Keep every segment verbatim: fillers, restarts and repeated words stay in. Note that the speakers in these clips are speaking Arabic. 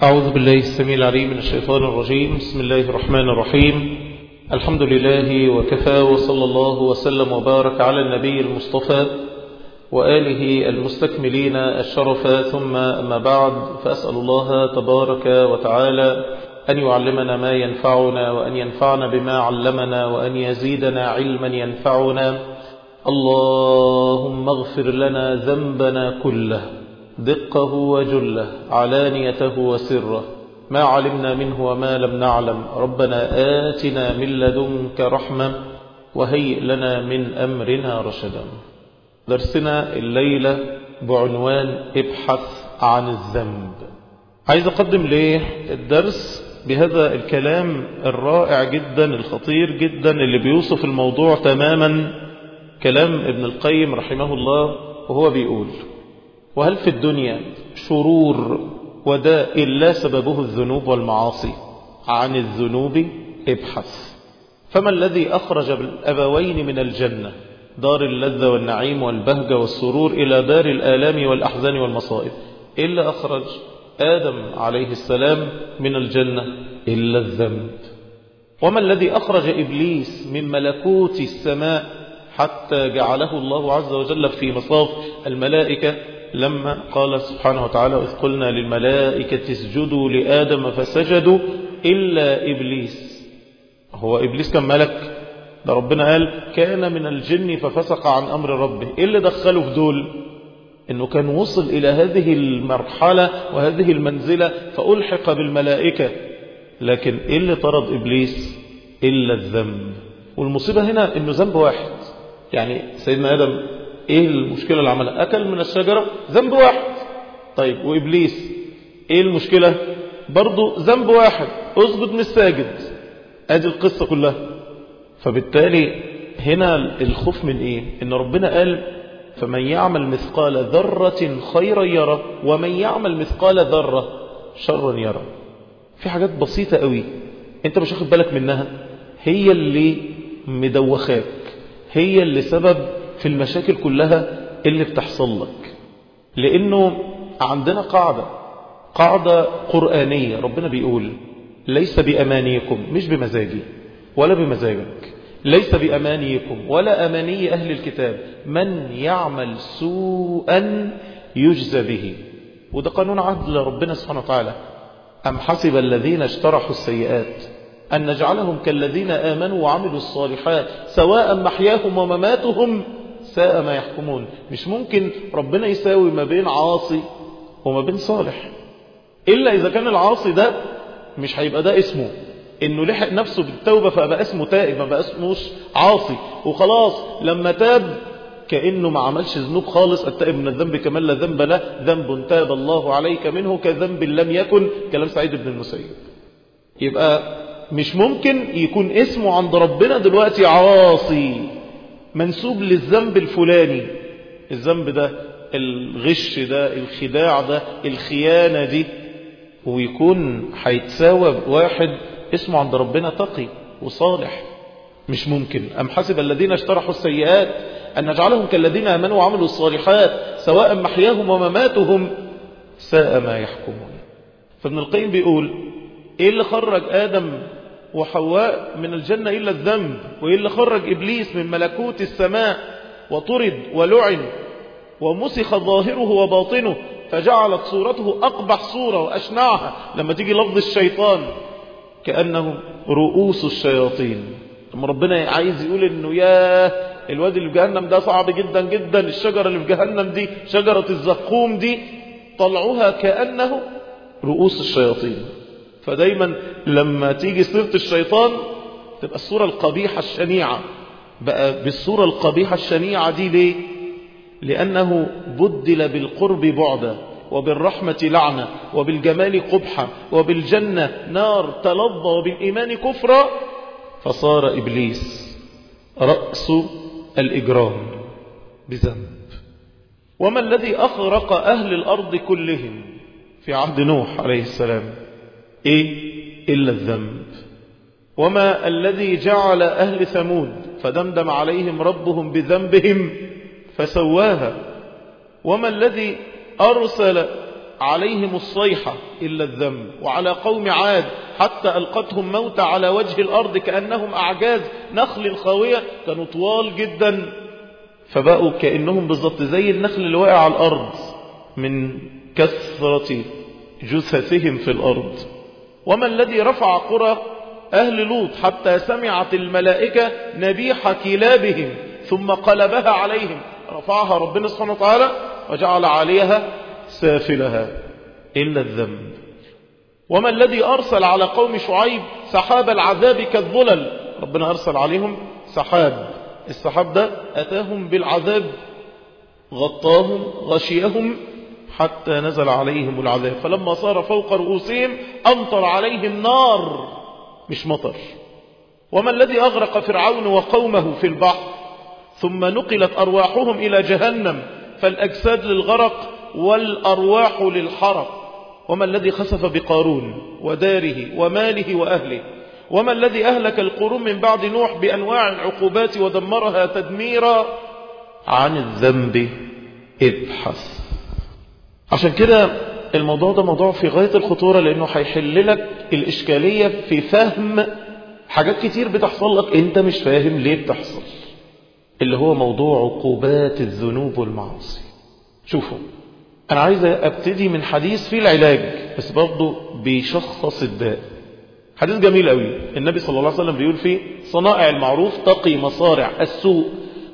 أعوذ بالله السميع العليم من الشيطان الرجيم. بسم الله الرحمن الرحيم. الحمد لله وكفى، وصلى الله وسلم وبارك على النبي المصطفى وآله المستكملين الشرف، ثم أما بعد، فأسأل الله تبارك وتعالى أن يعلمنا ما ينفعنا، وأن ينفعنا بما علمنا، وأن يزيدنا علما ينفعنا. اللهم اغفر لنا ذنبنا كله، دقه وجله، علانيته وسره، ما علمنا منه وما لم نعلم. ربنا آتنا من لدنك رحمة وهيئ لنا من أمرنا رشدا. درسنا الليلة بعنوان ابحث عن الذنب. عايز أقدم ليه الدرس بهذا الكلام الرائع جدا الخطير جدا اللي بيوصف الموضوع تماما، كلام ابن القيم رحمه الله، وهو بيقول: وهل في الدنيا شرور وداء لا سببه الذنوب والمعاصي؟ عن الذنوب ابحث. فما الذي أخرج الأبوين من الجنة، دار اللذة والنعيم والبهجة والسرور، إلى دار الآلام والأحزان والمصائب؟ إلا أخرج آدم عليه السلام من الجنة إلا الذنب. وما الذي أخرج إبليس من ملكوت السماء حتى جعله الله عز وجل في مصاف الملائكة، لما قال سبحانه وتعالى: إذ قلنا للملائكة اسجدوا لآدم فسجدوا إلا إبليس. هو إبليس كان ملك؟ ده ربنا قال كان من الجن ففسق عن أمر ربه. إيه اللي دخله في دول؟ إنه كان وصل إلى هذه المرحلة وهذه المنزلة فألحق بالملائكة. لكن إيه اللي طرد إبليس؟ إلا الذنب. والمصيبة هنا إنه ذنب واحد. يعني سيدنا آدم ايه المشكلة اللي عملها؟ اكل من الشجرة، ذنب واحد. طيب وابليس ايه المشكلة؟ برضو ذنب واحد، اسجد مش ساجد. ادي القصة كلها. فبالتالي هنا الخوف من ايه؟ ان ربنا قال: فمن يعمل مثقال ذرة خيرا يرى، ومن يعمل مثقال ذرة شرا يرى. في حاجات بسيطة قوي انت مش واخد بالك منها، هي اللي مدوخاك، هي اللي سبب في المشاكل كلها اللي بتحصل لك. لأنه عندنا قاعدة قاعدة قرآنية، ربنا بيقول: ليس بأمانيكم، مش بمزاجي ولا بمزاجك، ليس بأمانيكم ولا أماني أهل الكتاب، من يعمل سوءا يجزى به. وده قانون عدل ربنا سبحانه وتعالى. أم حسب الذين اجترحوا السيئات أن نجعلهم كالذين آمنوا وعملوا الصالحات سواء محياهم ومماتهم ساء ما يحكمون. مش ممكن ربنا يساوي ما بين عاصي وما بين صالح، إلا إذا كان العاصي ده مش هيبقى ده اسمه إنه لحق نفسه بالتوبة فبقى اسمه تائب، ما بقى اسموش عاصي وخلاص. لما تاب كأنه ما عملش ذنوب خالص. التائب من الذنب كمن لا ذنب له، ذنب تاب الله عليك منه كذنب لم يكن، كلام سعيد بن المسيب. يبقى مش ممكن يكون اسمه عند ربنا دلوقتي عاصي منسوب للذنب الفلاني. الذنب ده، الغش ده، الخداع ده، الخيانة دي، ويكون هيتساوى واحد اسمه عند ربنا تقي وصالح. مش ممكن. أم حسب الذين اجترحوا السيئات أن نجعلهم كالذين آمنوا وعملوا الصالحات سواء محياهم ومماتهم ساء ما يحكمون. فابن القيم بيقول: ايه اللي خرج آدم وحواء من الجنة إلا الذنب؟ وإيه اللي خرج إبليس من ملكوت السماء وطرد ولعن ومسخ ظاهره وباطنه فجعلت صورته أقبح صورة وأشنعها؟ لما تيجي لفظ الشيطان كأنه رؤوس الشياطين. لما ربنا عايز يقول إنه يا الواد اللي في جهنم ده صعب جدا جدا، الشجرة اللي في جهنم دي شجرة الزقوم دي طلعوها كأنه رؤوس الشياطين. فدايما لما تيجي سيرة الشيطان تبقى الصورة القبيحة الشنيعة. بقى بالصورة القبيحة الشنيعة دي ليه؟ لأنه بدل بالقرب بعدا، وبالرحمة لعنة، وبالجمال قبحة، وبالجنة نار تلظى، وبالإيمان كفرا، فصار إبليس رأس الإجرام بذنب. وما الذي أخرق أهل الأرض كلهم في عهد نوح عليه السلام؟ إيه؟ إلا الذنب. وما الذي جعل أهل ثمود فدمدم عليهم ربهم بذنبهم فسواها؟ وما الذي أرسل عليهم الصيحة إلا الذنب، وعلى قوم عاد حتى ألقتهم موت على وجه الأرض كأنهم أعجاز نخل خاوية، كانوا طوال جدا فبقوا كأنهم بالضبط زي النخل اللي واقع على الأرض من كثرة جثثهم في الأرض. وما الذي رفع قرى أهل لوط حتى سمعت الملائكة نبيح كلابهم ثم قلبها عليهم، رفعها ربنا سبحانه وتعالى وجعل عليها سافلها إلا الذنب. وما الذي أرسل على قوم شعيب سحاب العذاب كالظلل، ربنا أرسل عليهم سحاب، السحاب ده أتاهم بالعذاب غطاهم غشيهم حتى نزل عليهم العذاب، فلما صار فوق رؤوسهم أمطر عليهم نار مش مطر. وما الذي أغرق فرعون وقومه في البحر ثم نقلت أرواحهم إلى جهنم، فالأجساد للغرق والأرواح للحرق. وما الذي خسف بقارون وداره وماله وأهله. وما الذي أهلك القرون من بعد نوح بأنواع العقوبات ودمرها تدميرا. عن الذنب ابحث. عشان كده الموضوع ده موضوع في غاية الخطورة، لأنه هيحل لك الإشكالية في فهم حاجات كتير بتحصل لك أنت مش فاهم ليه بتحصل، اللي هو موضوع عقوبات الذنوب والمعاصي. شوفوا، أنا عايز أبتدي من حديث فيه العلاج بس برضه بيشخص الداء. حديث جميل قوي، النبي صلى الله عليه وسلم بيقول فيه: صنائع المعروف تقي مصارع السوء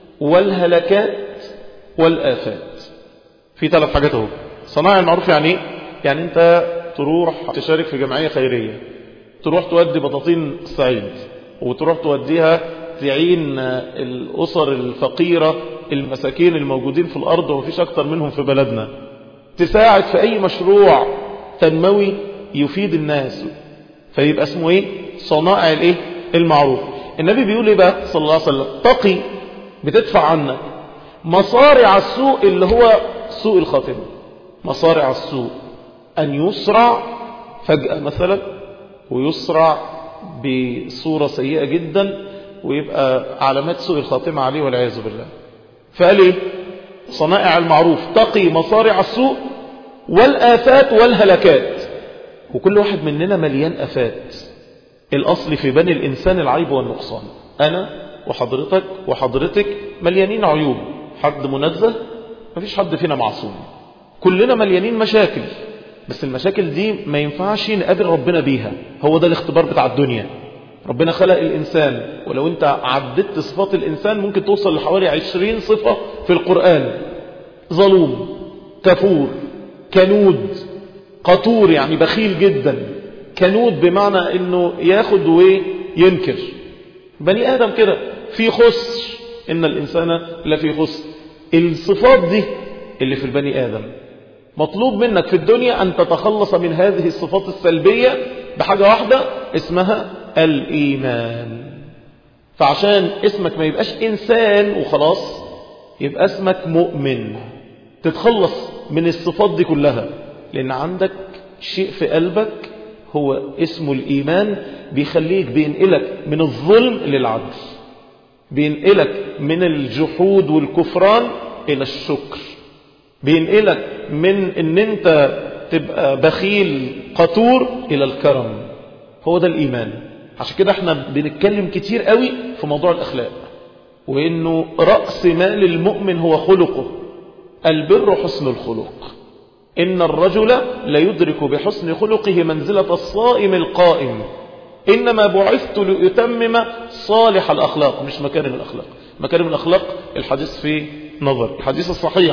والهلكات والآفات. في ثلاث حاجات اهو. صنائع المعروف يعني ايه؟ يعني انت تروح تشارك في جمعية خيرية، تروح تودي بطاطين الصعيد وتروح توديها تعين الأسر الفقيرة المساكين الموجودين في الأرض ومفيش أكتر منهم في بلدنا، تساعد في أي مشروع تنموي يفيد الناس، فيبقى اسمه ايه؟ صنائع الايه؟ المعروف. النبي بيقول ايه بقى صلى الله عليه وسلم؟ تقي بتدفع عنك مصارع السوء اللي هو سوء الخاتمة. مصارع السوء أن يسرع فجأة مثلا، ويسرع بصورة سيئة جدا ويبقى علامات سوء الخاتمة عليه والعياذ بالله. فقال ايه؟ صنائع المعروف تقي مصارع السوء والآفات والهلكات. وكل واحد مننا مليان آفات. الأصل في بني الإنسان العيب والنقصان. أنا وحضرتك وحضرتك مليانين عيوب، حد منزه؟ مفيش حد فينا معصوم، كلنا مليانين مشاكل، بس المشاكل دي ما ينفعش نقابل ربنا بيها. هو ده الاختبار بتاع الدنيا. ربنا خلق الإنسان، ولو انت عددت صفات الإنسان ممكن توصل لحوالي عشرين صفة في القرآن. ظلوم، كفور، كنود، قطور يعني بخيل جدا، كنود بمعنى انه ياخد وينكر. بني آدم كده في خسر، إن الإنسان لفي خسر. الصفات دي اللي في البني آدم مطلوب منك في الدنيا أن تتخلص من هذه الصفات السلبية بحاجة واحدة اسمها الإيمان. فعشان اسمك ما يبقاش إنسان وخلاص، يبقى اسمك مؤمن، تتخلص من الصفات دي كلها، لأن عندك شيء في قلبك هو اسمه الإيمان، بيخليك بينقلك من الظلم للعدل، بينقلك من الجحود والكفران إلى الشكر، بينقلك من ان انت تبقى بخيل قطور إلى الكرم. هو ده الإيمان. عشان كده احنا بنتكلم كتير قوي في موضوع الأخلاق، وإنه رأس مال المؤمن هو خلقه. البر حسن الخلق. إن الرجل ليدرك بحسن خلقه منزلة الصائم القائم. إنما بعثت لأتمم صالح الأخلاق، مش مكارم الأخلاق. مكارم الأخلاق الحديث في نظر. الحديث الصحيح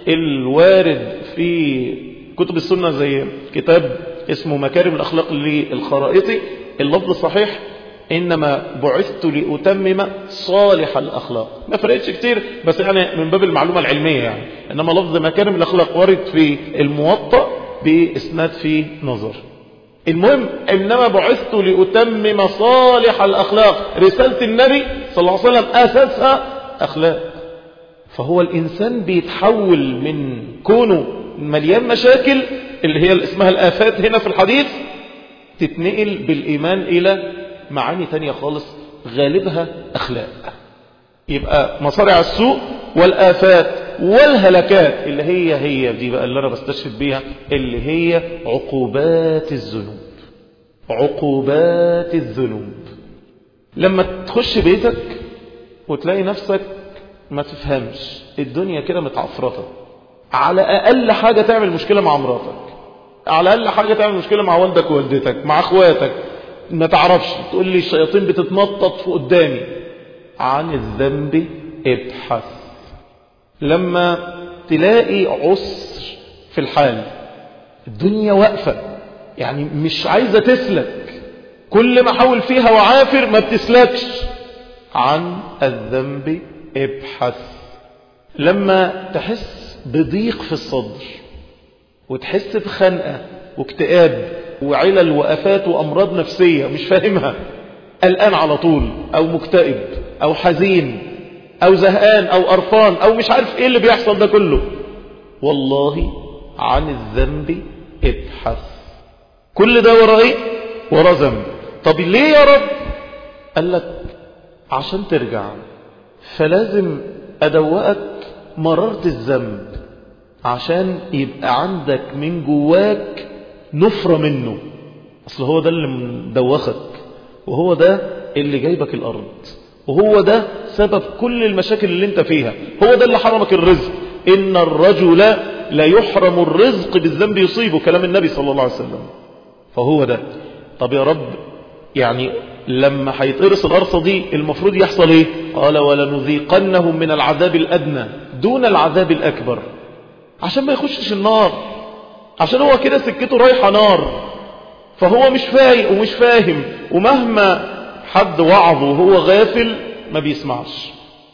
الوارد في كتب السنة زي كتاب اسمه مكارم الأخلاق للخرائطي، اللفظ الصحيح إنما بعثت لأتمم صالح الأخلاق. ما فرقتش كتير، بس يعني من باب المعلومة العلمية يعني. إنما لفظ مكارم الأخلاق وارد في الموطأ بإسناد في نظر. المهم إنما بعثت لأتمم صالح الأخلاق. رسالة النبي صلى الله عليه وسلم أساسها أخلاق. فهو الإنسان بيتحول من كونه مليان مشاكل اللي هي اسمها الآفات هنا في الحديث، تتنقل بالإيمان إلى معاني تانية خالص غالبها أخلاق. يبقى مصارع السوء والآفات والهلكات اللي هي هي دي بقى اللي أنا بستشهد بيها، اللي هي عقوبات الذنوب. عقوبات الذنوب لما تخش بيتك وتلاقي نفسك ما تفهمش الدنيا كده متعفرطة، على أقل حاجة تعمل مشكلة مع مراتك، على أقل حاجة تعمل مشكلة مع والدك ووالدتك، مع أخواتك، ما تعرفش، تقول لي الشياطين بتتنطط في قدامي. عن الذنب ابحث. لما تلاقي عسر في الحال، الدنيا واقفة يعني مش عايزة تسلك، كل ما حاول فيها وعافر ما بتسلكش، عن الذنب ابحث. لما تحس بضيق في الصدر وتحس بخنقة واكتئاب وعلل وآفات وأمراض نفسية مش فاهمها، قلقان على طول أو مكتئب أو حزين أو زهقان أو قرفان أو مش عارف إيه اللي بيحصل ده كله، والله عن الذنب ابحث. كل ده ورا إيه؟ ورا ذنب. طب ليه يا رب؟ قال لك عشان ترجع، فلازم أدوقك مرارة الذنب عشان يبقى عندك من جواك نفرة منه. أصل هو ده اللي مدوخك، وهو ده اللي جايبك الأرض، وهو ده سبب كل المشاكل اللي انت فيها، هو ده اللي حرمك الرزق. إن الرجل لا يحرم الرزق بالذنب يصيبه، كلام النبي صلى الله عليه وسلم. فهو ده. طب يا رب يعني لما هيتقرص القرصة دي المفروض يحصل ايه؟ قال ولنذيقنهم من العذاب الأدنى دون العذاب الأكبر، عشان ما يخشش النار، عشان هو كده سكته رايحة نار، فهو مش فايق ومش فاهم، ومهما حد وعظه وهو غافل ما بيسمعش،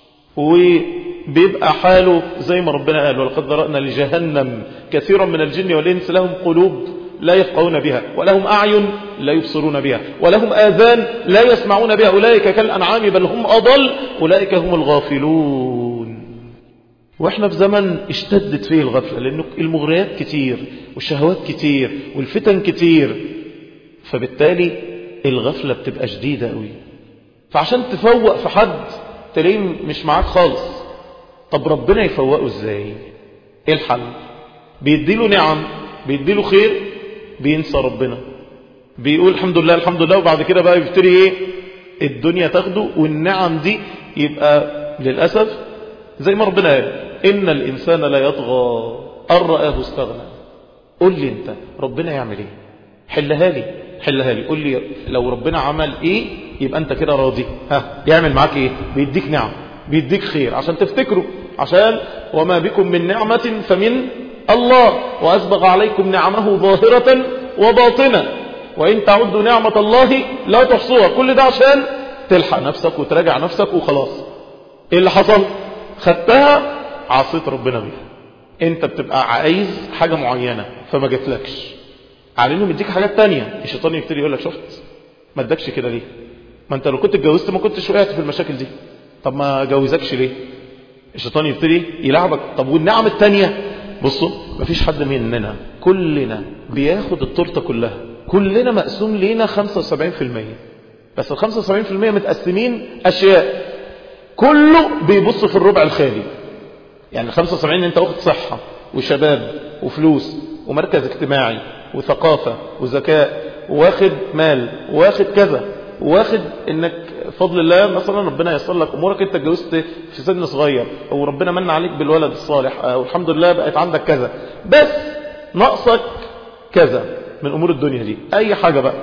وبيبقى حاله زي ما ربنا قال ولقد ذرأنا لجهنم كثيرا من الجن والإنس لهم قلوب لا يفقهون بها ولهم أعين لا يبصرون بها ولهم آذان لا يسمعون بها أولئك كالأنعام بل هم أضل أولئك هم الغافلون. واحنا في زمن اشتدت فيه الغفلة، لأنه المغريات كتير والشهوات كتير والفتن كتير، فبالتالي الغفلة بتبقى شديدة قوي. فعشان تفوق في حد تلاقيه مش معاك خالص. طب ربنا يفوقه ازاي؟ ايه الحل؟ بيديله نعم، بيديله خير، بينسى ربنا، بيقول الحمد لله الحمد لله، وبعد كده بقى يبتدي ايه؟ الدنيا تاخده، والنعم دي يبقى للأسف زي ما ربنا قال إن الإنسان لا يطغى أن رآه استغنى. قول لي انت ربنا يعمل ايه؟ حلها لي حلها لي قول لي لو ربنا عمل ايه يبقى انت كده راضي. ها يعمل معاك ايه؟ بيديك نعم، بيديك خير عشان تفتكره، عشان وما بكم من نعمة فمن الله وأسبغ عليكم نعمه ظاهرة وباطنة وإن تعدوا نعمة الله لا تحصوها. كل ده عشان تلحق نفسك وتراجع نفسك وخلاص. ايه اللي حصل؟ خدتها عصيت ربنا بيها. انت بتبقى عايز حاجة معينة فما جاتلكش، على انه مديك حاجات تانية، الشيطان يبتدي يقول لك شفت ما ادكش كده ليه؟ ما انت لو كنت اتجوزت ما كنتش وقعت في المشاكل دي. طب ما جوزكش ليه؟ الشيطان يبتدي يلعبك. طب والنعم التانية؟ بصوا مفيش حد مننا، كلنا بياخد التورته كلها، كلنا مقسوم لينا خمسة وسبعين في المية، بس ال خمسة وسبعين في المية متقسمين اشياء، كله بيبص في الربع الخالي. يعني خمسة وسبعين انت واخد صحة وشباب وفلوس ومركز اجتماعي وثقافة وذكاء، واخد مال، واخد كذا، واخد انك فضل الله مثلا ربنا ييسر لك امورك، انت اتجوزت في سن صغير وربنا من عليك بالولد الصالح والحمد لله بقت عندك كذا، بس ناقصك كذا من امور الدنيا دي. اي حاجة بقى،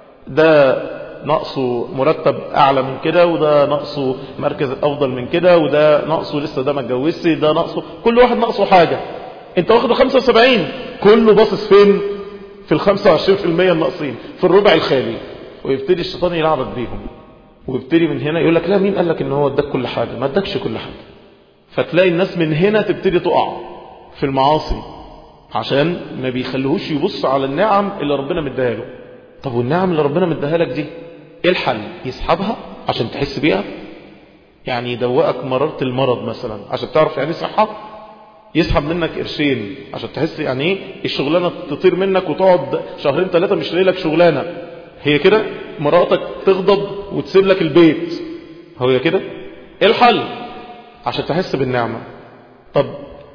ده ناقصه مرتب اعلى من كده، وده ناقصه مركز افضل من كده، وده ناقصه لسه ده ما اتجوزش، ده ناقصه، كل واحد ناقصه حاجة. انت واخده خمسة وسبعين، كله باصص فين؟ في ال خمسة وعشرين في المية الناقصين، في الربع الخالي، ويبتدي الشيطان يلعبك بيهم، ويبتدي من هنا يقول لك لا مين قال لك ان هو اداك كل حاجة؟ ما اداكش كل حاجة. فتلاقي الناس من هنا تبتدي تقع في المعاصي عشان ما بيخلوهوش يبص على النعم اللي ربنا مديها له. طب والنعم اللي ربنا مديها لك دي ايه الحل؟ يسحبها عشان تحس بيها؟ يعني يدوقك مرارة المرض مثلا عشان تعرف يعني صحة؟ يسحب منك قرشين عشان تحس يعني ايه الشغلانة تطير منك وتقعد شهرين ثلاثة مش لاقي لك شغلانة؟ هي كده؟ مراتك تغضب وتسيب لك البيت؟ هو كده؟ ايه الحل؟ عشان تحس بالنعمة. طب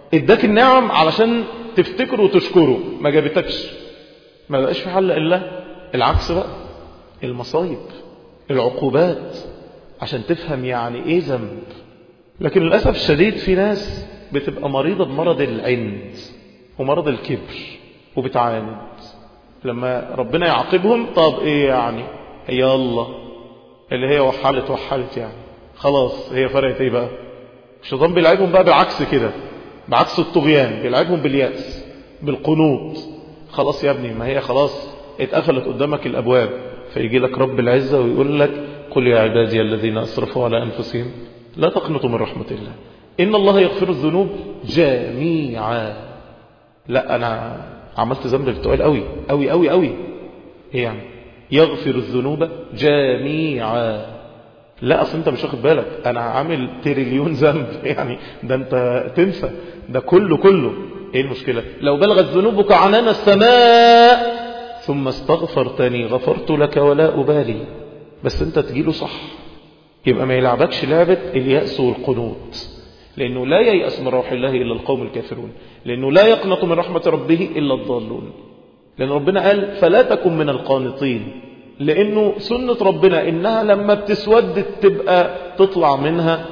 اداك النعم علشان تفتكره وتشكره، ما جابتكش، ما بقاش في حل إلا العكس بقى، المصايب، العقوبات، عشان تفهم يعني ايه ذنب. لكن للأسف الشديد في ناس بتبقى مريضة بمرض العند ومرض الكبر وبتعاند، لما ربنا يعاقبهم طب ايه يعني، هي الله اللي هي وحلت وحلت يعني خلاص، هي فرقت ايه بقى. الشيطان بيلعبهم بقى بالعكس كده، بعكس الطغيان، بيلعبهم باليأس بالقنوط. خلاص يا ابني، ما هي خلاص اتقفلت قدامك الأبواب، فيجي لك رب العزة ويقول لك قل يا عبادي الذين أسرفوا على أنفسهم لا تقنطوا من رحمة الله إن الله يغفر الذنوب جميعا. لا أنا عملت ذنب بتقول قوي قوي قوي قوي، ايه يعني يغفر الذنوب جميعا؟ لا اصل انت مش واخد بالك، انا عامل تريليون ذنب يعني، ده انت تنسى ده كله كله. ايه المشكلة لو بلغت ذنوبك عنان السماء ثم استغفرتني غفرت لك ولا أبالي؟ بس انت تجيله صح، يبقى ما يلعبكش لعبة اليأس والقنوط، لأنه لا ييأس من روح الله إلا القوم الكافرون، لأنه لا يقنط من رحمة ربه إلا الضالون. لأن ربنا قال فلا تكن من القانطين، لأنه سنة ربنا إنها لما بتسود تبقى تطلع منها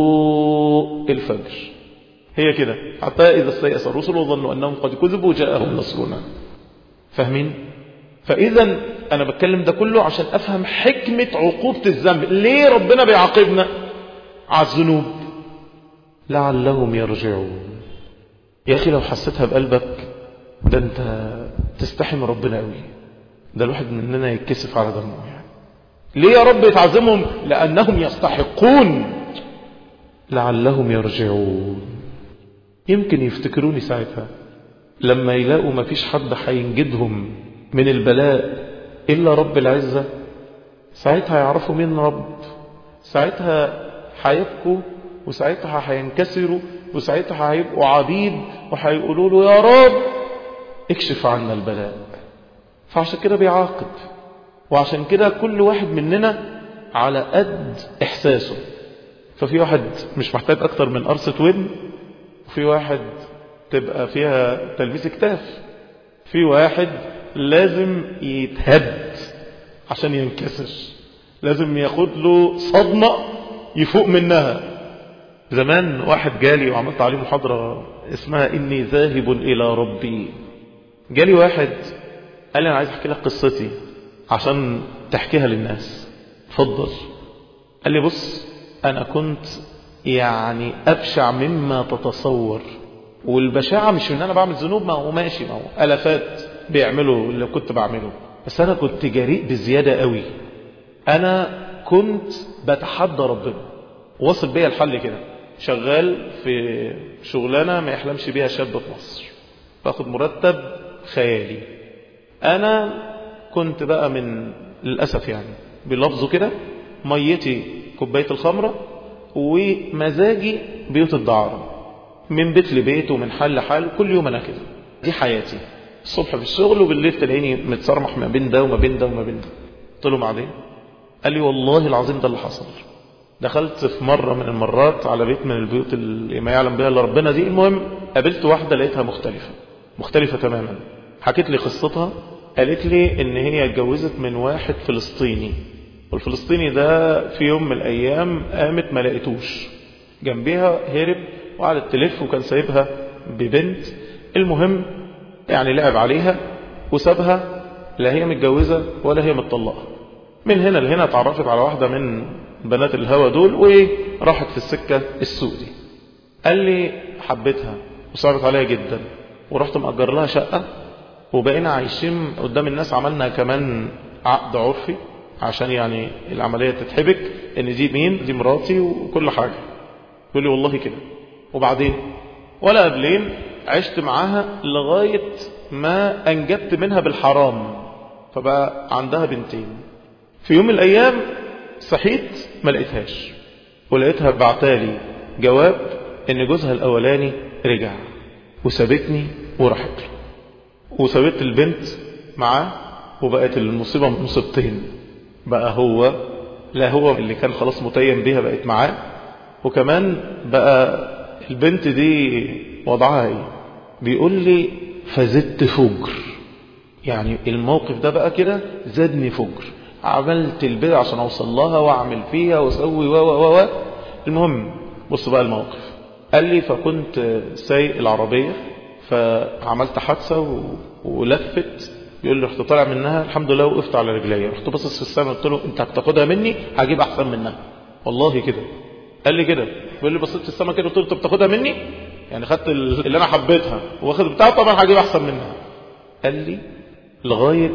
ضوء الفجر، هي كده، حتى إذا استيأس الرسل وظنوا أنهم قد كذبوا جاءهم نصرنا. فاهمين؟ فإذا أنا بتكلم ده كله عشان أفهم حكمة عقوبة الذنب. ليه ربنا بيعاقبنا على الذنوب؟ لعلهم يرجعون. يا أخي لو حسيتها بقلبك ده أنت تستحي من ربنا قوي، ده الواحد مننا يتكسف على دمه يعني. ليه يا رب يتعزمهم؟ لأنهم يستحقون. لعلهم يرجعون، يمكن يفتكروني ساعتها لما يلاقوا ما فيش حد هينجدهم من البلاء إلا رب العزة، ساعتها يعرفوا مين رب، ساعتها هيبكوا، وساعتها هينكسروا، وساعتها هيبقوا عبيد وهيقولوا له يا رب اكشف عنا البلاء. فعشان كده بيعاقب، وعشان كده كل واحد مننا على قد إحساسه. ففي واحد مش محتاج أكتر من قرصة ودن، وفي واحد تبقى فيها تلبيس كتاف، في واحد لازم يتهد عشان ينكسر، لازم ياخد له صدمة يفوق منها. زمان واحد جالي وعملت عليه محاضرة اسمها إني ذاهب إلى ربي. جالي واحد قال لي أنا عايز أحكي لك قصتي عشان تحكيها للناس. اتفضل. قال لي بص، أنا كنت يعني أبشع مما تتصور، والبشاعة مش ان انا بعمل ذنوب، ما هو ماشي، ما هو الافات بيعملوا اللي كنت بعمله، بس انا كنت جريء بزيادة قوي. انا كنت بتحدى ربنا، وصل بيا الحل كده، شغال في شغلانة ما يحلمش بيها شاب في مصر، باخد مرتب خيالي. انا كنت بقى من للأسف يعني بلفظه كده، ميتي كوباية الخمرة ومزاجي بيوت الدعارة، من بيت لبيت ومن حال لحال، كل يوم أنا كده، دي حياتي. الصبح في الشغل وبالليل تلاقيني متصرمح ما بين ده وما بين ده وما بين ده. قلت له بعدين؟ قال لي والله العظيم ده اللي حصل. دخلت في مرة من المرات على بيت من البيوت اللي ما يعلم بها الا ربنا دي، المهم قابلت واحدة لقيتها مختلفة مختلفة تماما. حكيت لي قصتها، قالت لي ان هي اتجوزت من واحد فلسطيني، والفلسطيني ده في يوم من الايام قامت ما لقيتوش، جنبها هرب وقعدت تلف، وكان سايبها ببنت. المهم يعني لعب عليها وسابها، لا هي متجوزة ولا هي متطلقة. من هنا لهنا اتعرفت على واحدة من بنات الهوى دول، وراحت في السكة السوق دي. قال لي حبيتها وصعبت عليها جدا، ورحت مأجر لها شقة، وبقينا عايشين قدام الناس. عملنا كمان عقد عرفي عشان يعني العملية تتحبك ان دي مين، دي مراتي وكل حاجة. يقول لي والله كده. وبعدين ولا قبلين عشت معاها لغاية ما أنجبت منها بالحرام، فبقى عندها بنتين. في يوم من الأيام صحيت ما لقيتهاش، ولقيتها بعتالي جواب ان جوزها الأولاني رجع وسابتني وراحت له، وسابت البنت معاه، وبقت المصيبة مصيبتين. بقى هو لا هو اللي كان خلاص متيم بيها بقت معاه، وكمان بقى البنت دي وضعها ايه؟ بيقول لي فزدت فجر. يعني الموقف ده بقى كده زادني فجر، عملت البدع عشان اوصل لها واعمل فيها واسوي و و و المهم بص بقى الموقف. قال لي فكنت سايق العربية فعملت حادثة و... ولفت. بيقول لي رحت طالع منها الحمد لله وقفت على رجلي، رحت باصص في السماء قلت له انت هتاخدها مني هجيب احسن منها والله كده. قال لي كده، بيقول لي بصيت في السماء كده قلت له انت بتاخدها مني يعني خدت اللي انا حبيتها واخد بتاعها طبعا هجيب احسن منها. قال لي لغاية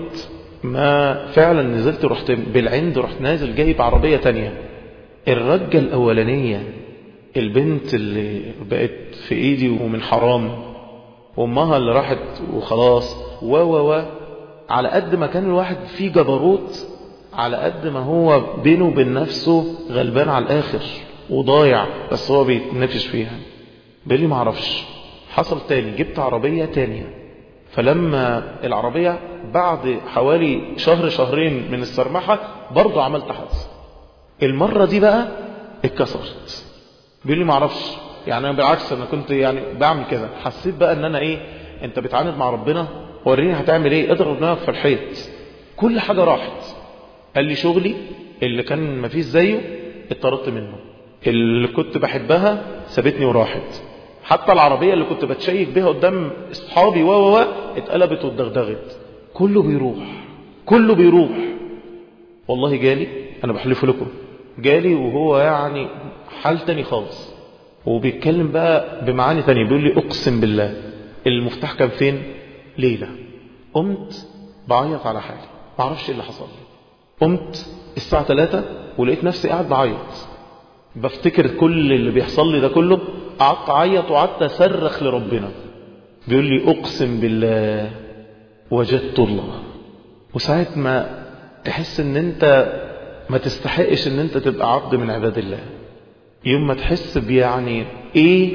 ما فعلا نزلت رحت بالعند رحت نازل جايب عربية تانية. الرجة الاولانية البنت اللي بقت في ايدي ومن حرام وامها اللي راحت وخلاص و و و على قد ما كان الواحد فيه جبروت على قد ما هو بينه وبين نفسه غلبان على الاخر وضايع، بس هو بيتنفش فيها. بيقول ما اعرفش حصل تاني جبت عربية تانية. فلما العربية بعد حوالي شهر شهرين من السرمحة برضو عملت حادثة. المرة دي بقى اتكسرت. بيقول لي ما اعرفش يعني انا بالعكس انا كنت يعني بعمل كده، حسيت بقى ان انا ايه انت بتعاند مع ربنا وريني هتعمل ايه، اضرب دماغك في الحيط. كل حاجة راحت. قال لي شغلي اللي كان مفيش زيه اتطردت منه، اللي كنت بحبها سابتني وراحت، حتى العربية اللي كنت بتشيك بيها قدام اصحابي و و اتقلبت واتدغدغت. كله بيروح كله بيروح. والله جالي انا بحلف لكم جالي وهو يعني حال تاني خالص وبيتكلم بقى بمعاني تانية. بيقول لي اقسم بالله المفتاح كان فين؟ ليلة قمت بعيط على حالي ما اعرفش ايه اللي حصل لي. قمت الساعة ثلاثة ولقيت نفسي قاعد بعيط بفتكر كل اللي بيحصل لي ده كله. قعدت اعيط وقعدت اصرخ لربنا. بيقول لي اقسم بالله وجدت الله. وساعة ما تحس ان انت ما تستحقش ان انت تبقى عبد من عباد الله، يوم ما تحس بيعني ايه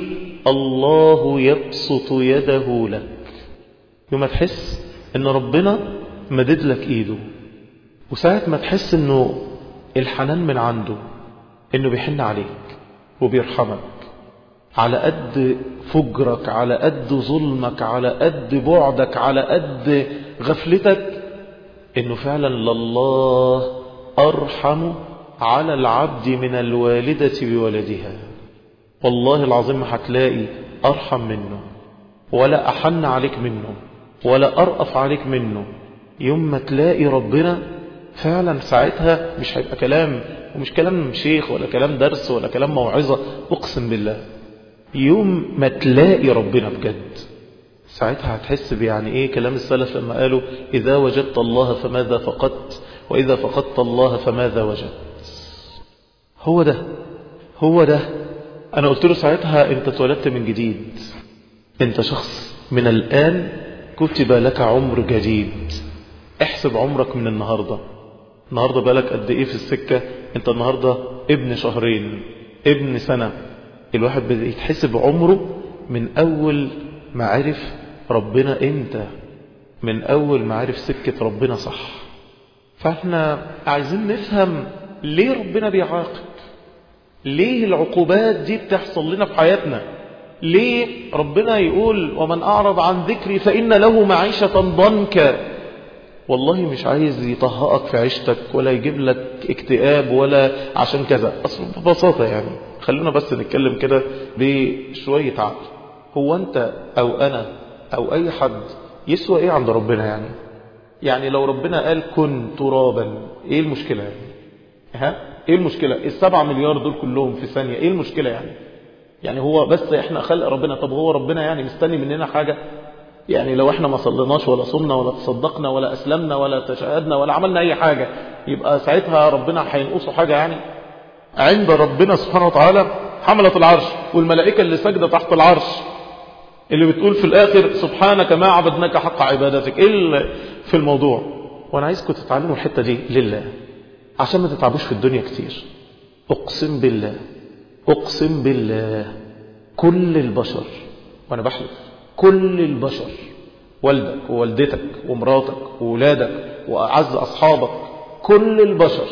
الله يبسط يده لك، يوم ما تحس ان ربنا مدد لك ايده، وساعة ما تحس انه الحنان من عنده انه بيحن عليك وبيرحمك على قد فجرك على قد ظلمك على قد بعدك على قد غفلتك، انه فعلا لله ارحم على العبد من الوالدة بولدها. والله العظيم هتلاقي ارحم منه ولا احن عليك منه ولا ارأف عليك منه. يوم ما تلاقي ربنا فعلا ساعتها مش هيبقى كلام، ومش كلام شيخ ولا كلام درس ولا كلام موعظة، اقسم بالله يوم ما تلاقي ربنا بجد ساعتها هتحس بيعني ايه كلام السلف لما قالوا اذا وجدت الله فماذا فقدت واذا فقدت الله فماذا وجدت. هو ده هو ده. انا قلت له ساعتها انت اتولدت من جديد، انت شخص من الان كتب لك عمر جديد. احسب عمرك من النهاردة. النهاردة بالك قد ايه في السكة؟ انت النهاردة ابن شهرين ابن سنة. الواحد بيتحسب عمره من اول ما عرف ربنا امتى، من اول ما عرف سكة ربنا صح. فاحنا عايزين نفهم ليه ربنا بيعاقب، ليه العقوبات دي بتحصل لنا في حياتنا، ليه ربنا يقول ومن اعرض عن ذكري فان له معيشة ضنكا. والله مش عايز يطهقك في عيشتك ولا يجيب لك اكتئاب ولا عشان كذا. اصلا ببساطة يعني خلونا بس نتكلم كده بشوية عقل. هو انت او انا او اي حد يسوى ايه عند ربنا؟ يعني يعني لو ربنا قال كن ترابا ايه المشكلة يعني؟ ها ايه المشكلة؟ السبعة مليار دول كلهم في ثانية ايه المشكلة يعني؟ يعني هو بس احنا خلق ربنا. طب هو ربنا يعني مستني مننا حاجة؟ يعني لو احنا ما صليناش ولا صمنا ولا تصدقنا ولا اسلمنا ولا تشهدنا ولا عملنا اي حاجة يبقى ساعتها ربنا هينقصه حاجة يعني؟ عند ربنا سبحانه وتعالى حملة العرش والملائكة اللي سجدة تحت العرش اللي بتقول في الاخر سبحانك ما عبدناك حق عبادتك. ايه في الموضوع؟ وانا عايزكم تتعلموا الحتة دي لله عشان ما تتعبوش في الدنيا كتير. اقسم بالله اقسم بالله كل البشر، وانا بحلف كل البشر، والدك ووالدتك ومراتك وولادك واعز اصحابك، كل البشر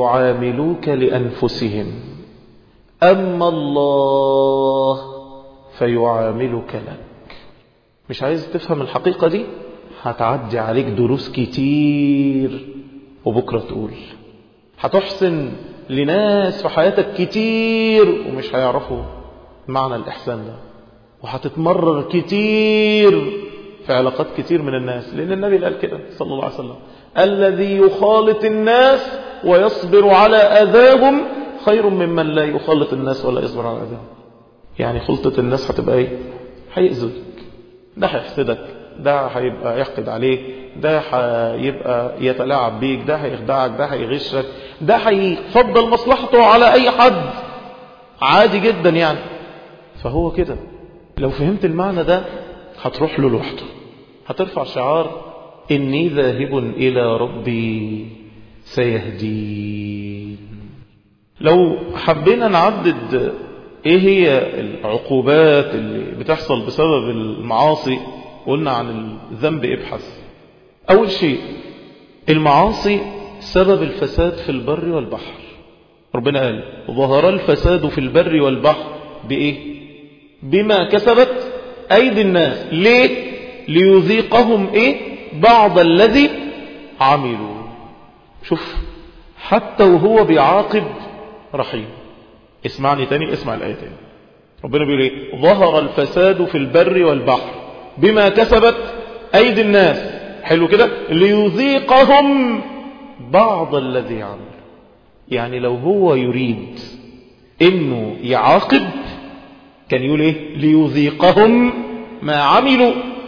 يعاملوك لانفسهم، اما الله فيعاملك لك. مش عايز تفهم الحقيقة دي؟ هتعدي عليك دروس كتير وبكرة تقول. هتحسن لناس في حياتك كتير ومش هيعرفوا معنى الإحسان ده، وهتتمرر كتير في علاقات كتير من الناس، لأن النبي قال كده صلى الله عليه وسلم: الذي يخالط الناس ويصبر على أذاهم خير ممن لا يخالط الناس ولا يصبر على أذاهم. يعني خلطة الناس هتبقى ايه؟ هيأذوك، ده هيحسدك، ده هيبقى يحقد عليك، ده هيبقى يتلاعب بيك، ده هيخدعك، ده هيغشك، ده هيفضل مصلحته على أي حد عادي جدا يعني. فهو كده لو فهمت المعنى ده هتروح له لوحده، هترفع شعار إني ذاهب إلى ربي سيهدين. لو حبينا نعدد ايه هي العقوبات اللي بتحصل بسبب المعاصي، قلنا عن الذنب ابحث. اول شيء المعاصي سبب الفساد في البر والبحر. ربنا قال: ظهر الفساد في البر والبحر بايه؟ بما كسبت ايدي الناس. ليه؟ ليذيقهم ايه؟ بعض الذي عملوا. شوف، حتى وهو بيعاقب رحيم. اسمعني تاني، اسمع الآية تاني. ربنا بيقول ايه؟ ظهر الفساد في البر والبحر بما كسبت أيدي الناس. حلو كده، ليذيقهم بعض الذي عمل. يعني لو هو يريد انه يعاقب كان يقول ايه؟ ليذيقهم ما عملوا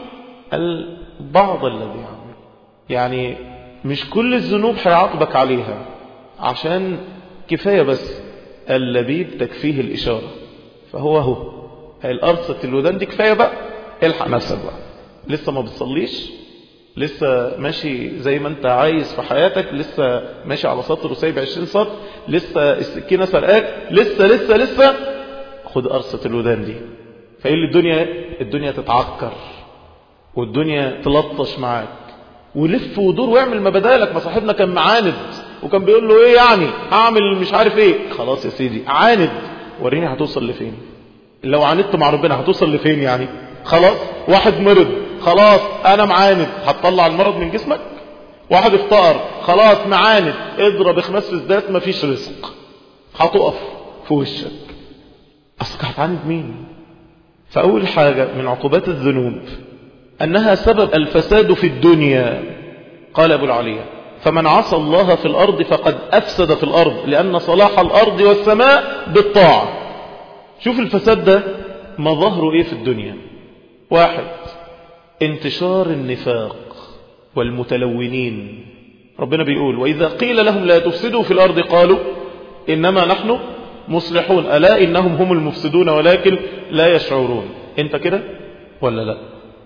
بعض الذي عمل. يعني مش كل الذنوب هيعاقبك عليها، عشان كفاية بس اللبيب تكفيه الإشارة. فهو هو القرصة الودان دي كفاية بقى، الحق نفسك بقى. لسه ما بتصليش، لسه ماشي زي ما انت عايز في حياتك، لسه ماشي على سطر وسايب عشرين سطر، لسه السكينة سرقاك، لسه لسه لسه خد قرصة الودان دي. فايه اللي الدنيا الدنيا تتعكر والدنيا تلطش معاك، ولف ودور واعمل ما بدالك. ما صاحبنا كان معاند وكان بيقول له ايه يعني اعمل مش عارف ايه. خلاص يا سيدي عاند، وريني هتوصل لفين. لو عاندت مع ربنا هتوصل لفين يعني؟ خلاص واحد مرض، خلاص انا معاند، هتطلع المرض من جسمك. واحد افتقر، خلاص معاند، اضرب خماس في الذات مفيش رزق، هتقف في وشك. اصلك هتعاند مين؟ فاول حاجة من عقوبات الذنوب انها سبب الفساد في الدنيا. قال ابو العليا: فمن عصى الله في الأرض فقد أفسد في الأرض، لأن صلاح الأرض والسماء بالطاعة. شوف الفساد ده مظهره إيه في الدنيا. واحد، انتشار النفاق والمتلونين. ربنا بيقول: وإذا قيل لهم لا تفسدوا في الأرض قالوا إنما نحن مصلحون ألا إنهم هم المفسدون ولكن لا يشعرون. انت كده ولا لا؟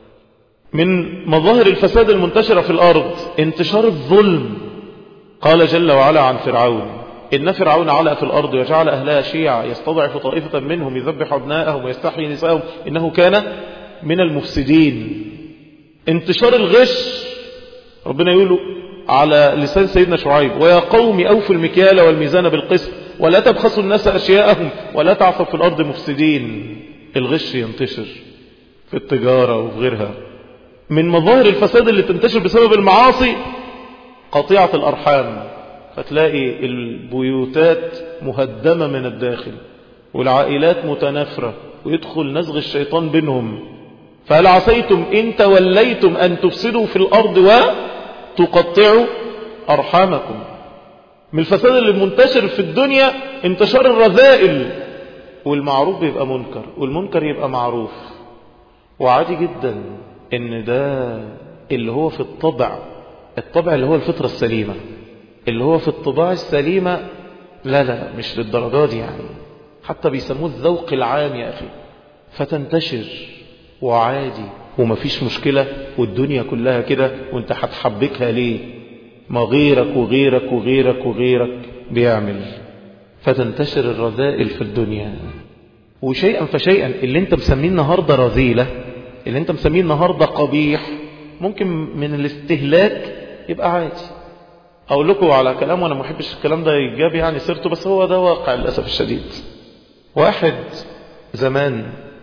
من مظاهر الفساد المنتشرة في الأرض انتشار الظلم. قال جل وعلا عن فرعون: إن فرعون علا في الأرض وجعل أهلها شيعا يستضعف طائفة منهم يذبح أبناءهم ويستحيي نساءهم إنه كان من المفسدين. انتشار الغش. ربنا يقول على لسان سيدنا شعيب: ويا قوم أوفوا المكيال والميزان بالقسط ولا تبخسوا الناس أشياءهم ولا تعثوا في الأرض مفسدين. الغش ينتشر في التجارة وفي غيرها. من مظاهر الفساد اللي تنتشر بسبب المعاصي قطيعة الأرحام. فتلاقي البيوتات مهدمة من الداخل والعائلات متنافرة ويدخل نزغ الشيطان بينهم. فهل عسيتم إن توليتم أن تفسدوا في الأرض وتقطعوا أرحامكم. من الفساد اللي منتشر في الدنيا انتشار الرذائل، والمعروف بيبقى منكر والمنكر يبقى معروف. وعادي جدا ان ده اللي هو في الطبع، الطبع اللي هو الفطرة السليمة، اللي هو في الطباع السليمة. لا لا مش للدرجات دي يعني، حتى بيسموه الذوق العام يا أخي. فتنتشر وعادي ومفيش مشكلة، والدنيا كلها كده، وانت هتحبكها ليه؟ ما غيرك وغيرك وغيرك وغيرك بيعمل. فتنتشر الرذائل في الدنيا. وشيئا فشيئا اللي انت مسميه النهاردة رذيلة، اللي انت مسميه النهاردة قبيح، ممكن من الاستهلاك يبقى عادي. اقول لكم على كلام وانا ما بحبش الكلام ده يجاب يعني سيرته، بس هو ده واقع للاسف الشديد. واحد زمان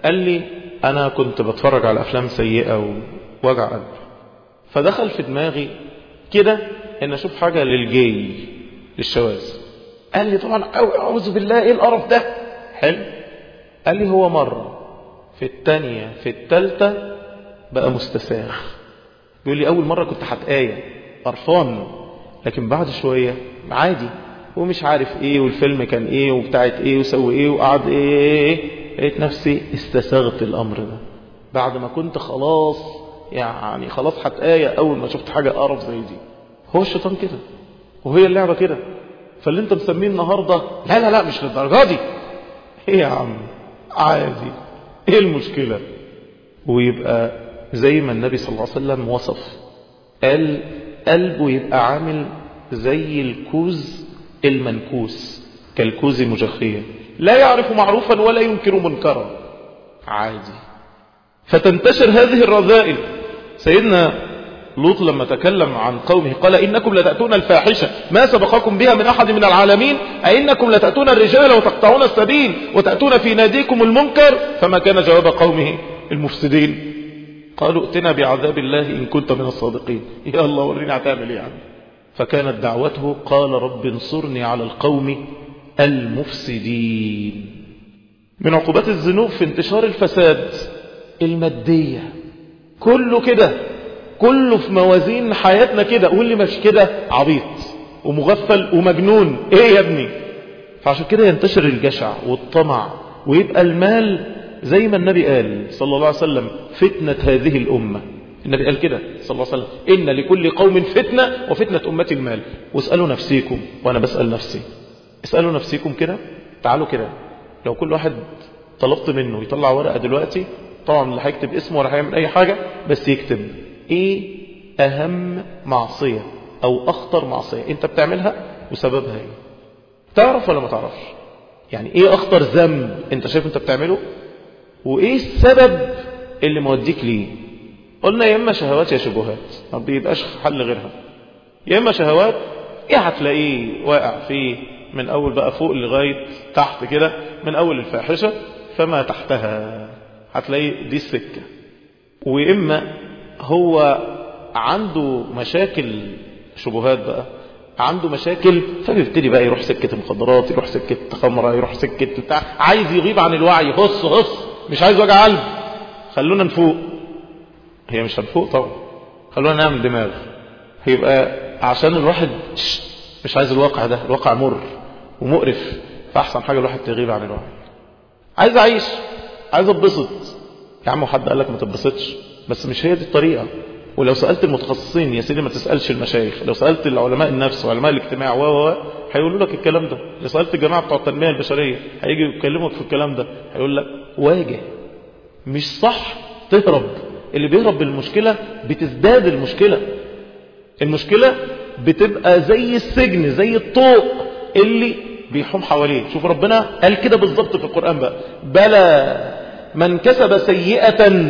قال لي أنا كنت بتفرج على أفلام سيئة ووجع قلب، فدخل في دماغي كده إن أشوف حاجة للجاي للشواذ. قال لي طبعا أعوذ بالله إيه القرف ده. حلو. قال لي هو مرة في التانية في التالتة بقى مستساغ. يقول لي أول مرة كنت حتقاية قرفان، لكن بعد شوية عادي ومش عارف ايه والفيلم كان ايه وبتاعت ايه وسوي ايه وقعد ايه، لقيت نفسي استساغت الامر ده بعد ما كنت خلاص يعني خلاص حتقاية اول ما شفت حاجة قرف زي دي. هو الشيطان كده وهي اللعبة كده. فاللي انت مسميه النهاردة لا لا لا مش للدرجة دي، ايه يا عم عادي ايه المشكلة. ويبقى زي ما النبي صلى الله عليه وسلم وصف، قال قلبه يبقى عامل زي الكوز المنكوس كالكوز مجخيا لا يعرف معروفا ولا ينكر منكرا عادي. فتنتشر هذه الرذائل. سيدنا لوط لما تكلم عن قومه قال إنكم لتأتون الفاحشة ما سبقكم بها من أحد من العالمين أئنكم لتأتون الرجال وتقطعون السبيل وتأتون في ناديكم المنكر. فما كان جواب قومه المفسدين قالوا ائتنا بعذاب الله إن كنت من الصادقين. يا الله ورينا هتعمل ايه يعني. فكانت دعوته قال رب انصرني على القوم المفسدين. من عقوبات الذنوب في انتشار الفساد المادية، كله كده كله في موازين حياتنا كده، واللي مش كده عبيط ومغفل ومجنون ايه يا ابني. فعشان كده ينتشر الجشع والطمع ويبقى المال زي ما النبي قال صلى الله عليه وسلم فتنة هذه الأمة. النبي قال كده صلى الله عليه وسلم إن لكل قوم فتنة وفتنة أمتي المال. واسألوا نفسيكم وأنا بسأل نفسي، اسألوا نفسيكم كده. تعالوا كده لو كل واحد طلبت منه يطلع ورقة دلوقتي، طبعا اللي هيكتب اسمه ولا هيعمل أي حاجة بس يكتب ايه أهم معصية أو أخطر معصية أنت بتعملها وسببها ايه. تعرف ولا ما تعرفش؟ يعني ايه أخطر ذنب أنت شايف أنت بتعمله وايه السبب اللي موديك ليه. قلنا يا اما شهوات يا شبهات، ما بيبقاش حل غيرها. يا اما شهوات ايه هتلاقيه واقع فيه من اول بقى فوق لغايه تحت كده، من اول الفاحشه فما تحتها هتلاقيه دي السكه. واما هو عنده مشاكل شبهات بقى، عنده مشاكل فبيبتدي بقى يروح سكه المخدرات، يروح سكه خمره، يروح سكه بتاع، عايز يغيب عن الوعي. هص هص مش عايز وجع قلب، خلونا نفوق. هي مش هنفوق طبعا، خلونا نعمل دماغ. هيبقى عشان الواحد مش عايز الواقع ده، الواقع مر ومقرف، فأحسن حاجة الواحد تغيب عن الوعي. عايز أعيش، عايز أتبسط. يا عم حد قال لك ما تتبسطش؟ بس مش هي دي الطريقة. ولو سألت المتخصصين يا سيدي ما تسألش المشايخ، لو سألت العلماء النفس وعلماء الاجتماع و و هيقولوا لك الكلام ده. لو سألت الجماعة بتوع التنمية البشرية هيجي يكلمك في الكلام ده، هيقول لك واجه. مش صح تهرب. اللي بيهرب بالمشكلة بتزداد المشكلة. المشكلة بتبقى زي السجن، زي الطوق اللي بيحوم حواليه. شوف ربنا قال كده بالظبط في القرآن بقى، بلى من كسب سيئة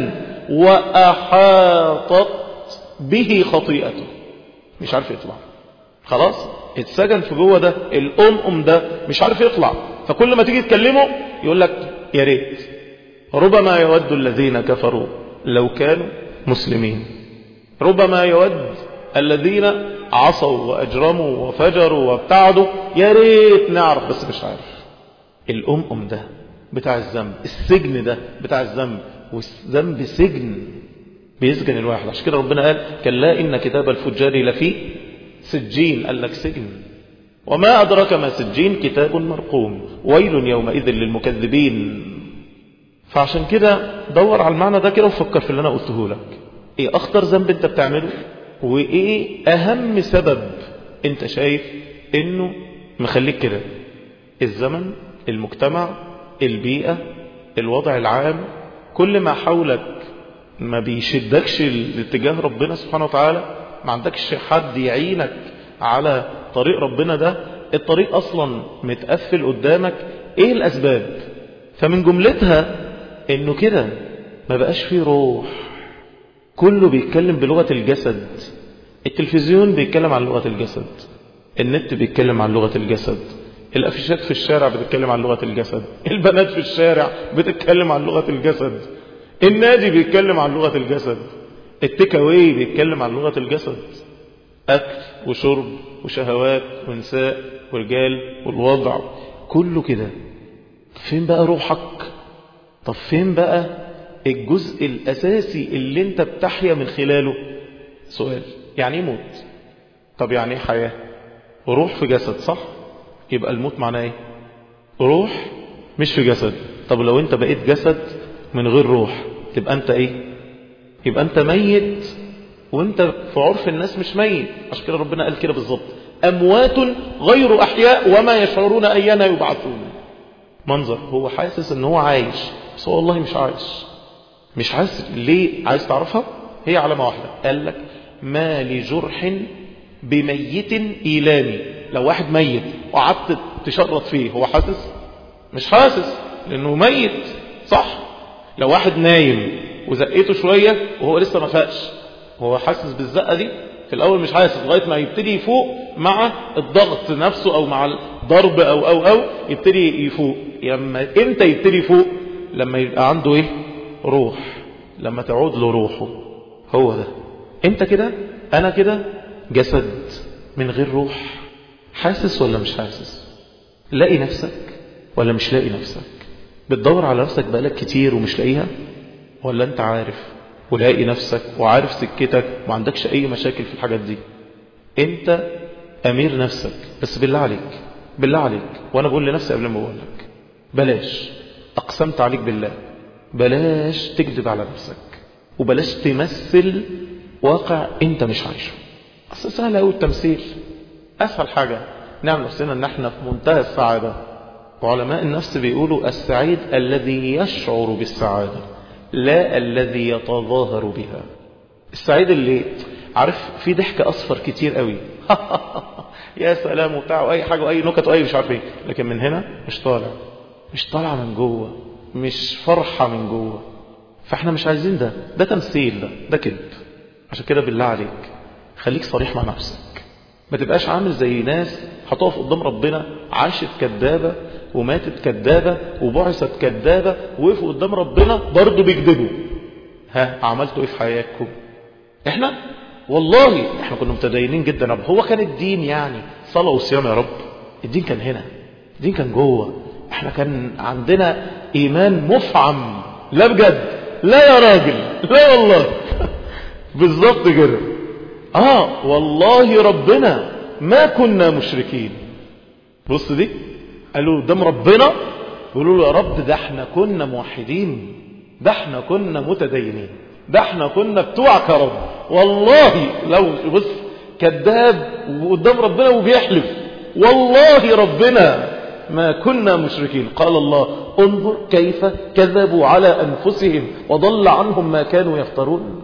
وأحاطت به خطيئته، مش عارف يطلع، خلاص اتسجن في جوه ده. الأم أم ده مش عارف يطلع، فكل ما تيجي تكلمه يقول لك يا ريت. ربما يود الذين كفروا لو كانوا مسلمين، ربما يود الذين عصوا وأجرموا وفجروا وابتعدوا يا ريت نعرف بس مش عارف. الأم أم ده بتاع الذنب، السجن ده بتاع الذنب، والذنب سجن بيسجن الواحد. عشان كده ربنا قال كلا إن كتاب الفجار لفي سجين، قال لك سجن. وما أدرك ما سجين، كتاب مرقوم ويل يومئذ للمكذبين. فعشان كده دور على المعنى ده كده وفكر في اللي أنا قلته لك. إيه أخطر ذنب أنت بتعمله، وإيه أهم سبب أنت شايف إنه مخليك كده. الزمن، المجتمع، البيئة، الوضع العام، كل ما حولك ما بيشدكش لاتجاه ربنا سبحانه وتعالى، ما عندكش حد يعينك على طريق ربنا ده، الطريق أصلا متقفل قدامك. إيه الأسباب؟ فمن جملتها إنه كده ما بقاش فيه روح، كله بيتكلم بلغة الجسد. التلفزيون بيتكلم عن لغة الجسد، النت بيتكلم عن لغة الجسد، الافيشات في الشارع بتتكلم عن لغة الجسد، البنات في الشارع بتتكلم عن لغة الجسد، النادي بيتكلم عن لغة الجسد، التيكاوي بيتكلم عن لغة الجسد، اكل وشرب وشهوات ونساء ورجال والوضع كله كده. فين بقى روحك؟ طب فين بقى الجزء الاساسي اللي انت بتحيا من خلاله؟ سؤال، يعني ايه موت؟ طب يعني ايه حياة؟ روح في جسد، صح؟ يبقى الموت معناه ايه؟ روح مش في جسد. طب لو انت بقيت جسد من غير روح تبقى انت ايه؟ يبقى انت ميت، وانت في عرف الناس مش ميت. عشان كده ربنا قال كده بالظبط، اموات غير احياء وما يشعرون ايانا يبعثون. منظر، هو حاسس ان هو عايش بس هو والله مش عايش. مش حاسس ليه؟ عايز تعرفها؟ هي علامة واحدة، قال لك ما لجرح بميت إيلامي. لو واحد ميت وقعدت تشرط فيه هو حاسس؟ مش حاسس لأنه ميت، صح؟ لو واحد نايم وزقيته شوية وهو لسه ما فاقش، هو حاسس بالزقة دي؟ في الأول مش حاسس، لغاية ما يبتدي يفوق مع الضغط نفسه أو مع الضرب أو أو أو يبتدي يفوق. لما إمتى يبتدي يفوق؟ لما يبقى عنده إيه؟ روح، لما تعود له روحه. هو ده انت كده، انا كده، جسد من غير روح. حاسس ولا مش حاسس؟ لاقي نفسك ولا مش لاقي نفسك؟ بتدور على نفسك بقالك كتير ومش لاقيها، ولا انت عارف ولاقي نفسك وعارف سكتك وما عندكش اي مشاكل في الحاجات دي؟ انت امير نفسك. بس بالله عليك، بالله عليك، وانا بقول لنفسي قبل ما بقول لك، بلاش، اقسمت عليك بالله، بلاش تكذب على نفسك، وبلاش تمثل واقع انت مش عايشه. اصل سهل قوي التمثيل، اسهل حاجة نعمل نفسنا ان احنا في منتهى السعادة. وعلماء النفس بيقولوا السعيد الذي يشعر بالسعادة لا الذي يتظاهر بها. السعيد اللي عارف في ضحك اصفر كتير قوي يا سلام وبتاع واي حاجة واي نكت واي مش عارف ايه، لكن من هنا مش طالع، مش طالع من جوه، مش فرحة من جوه. فاحنا مش عايزين ده، ده تمثيل، ده ده كذب. عشان كده بالله عليك خليك صريح مع نفسك، ما تبقاش عامل زي ناس هتقف قدام ربنا عاشت كدابة وماتت كدابة وبعثت كدابة ووقفوا قدام ربنا برضو بيكذبوا. ها عملتوا ايه في حياتكم؟ احنا والله احنا كنا متدينين جدا. رب هو كان الدين يعني صلاة وصيام يا رب؟ الدين كان هنا، الدين كان جوه. احنا كان عندنا ايمان مفعم. لا بجد، لا يا راجل، لا والله بالظبط كده. اه والله ربنا ما كنا مشركين. بص دي قالوا قدام ربنا، يقولوا له يا رب ده احنا كنا موحدين، ده احنا كنا متدينين، ده احنا كنا بتوعك يا رب. والله لو بص كذاب وقدام ربنا وبيحلف والله ربنا ما كنا مشركين. قال الله انظر كيف كذبوا على أنفسهم وضل عنهم ما كانوا يفترون.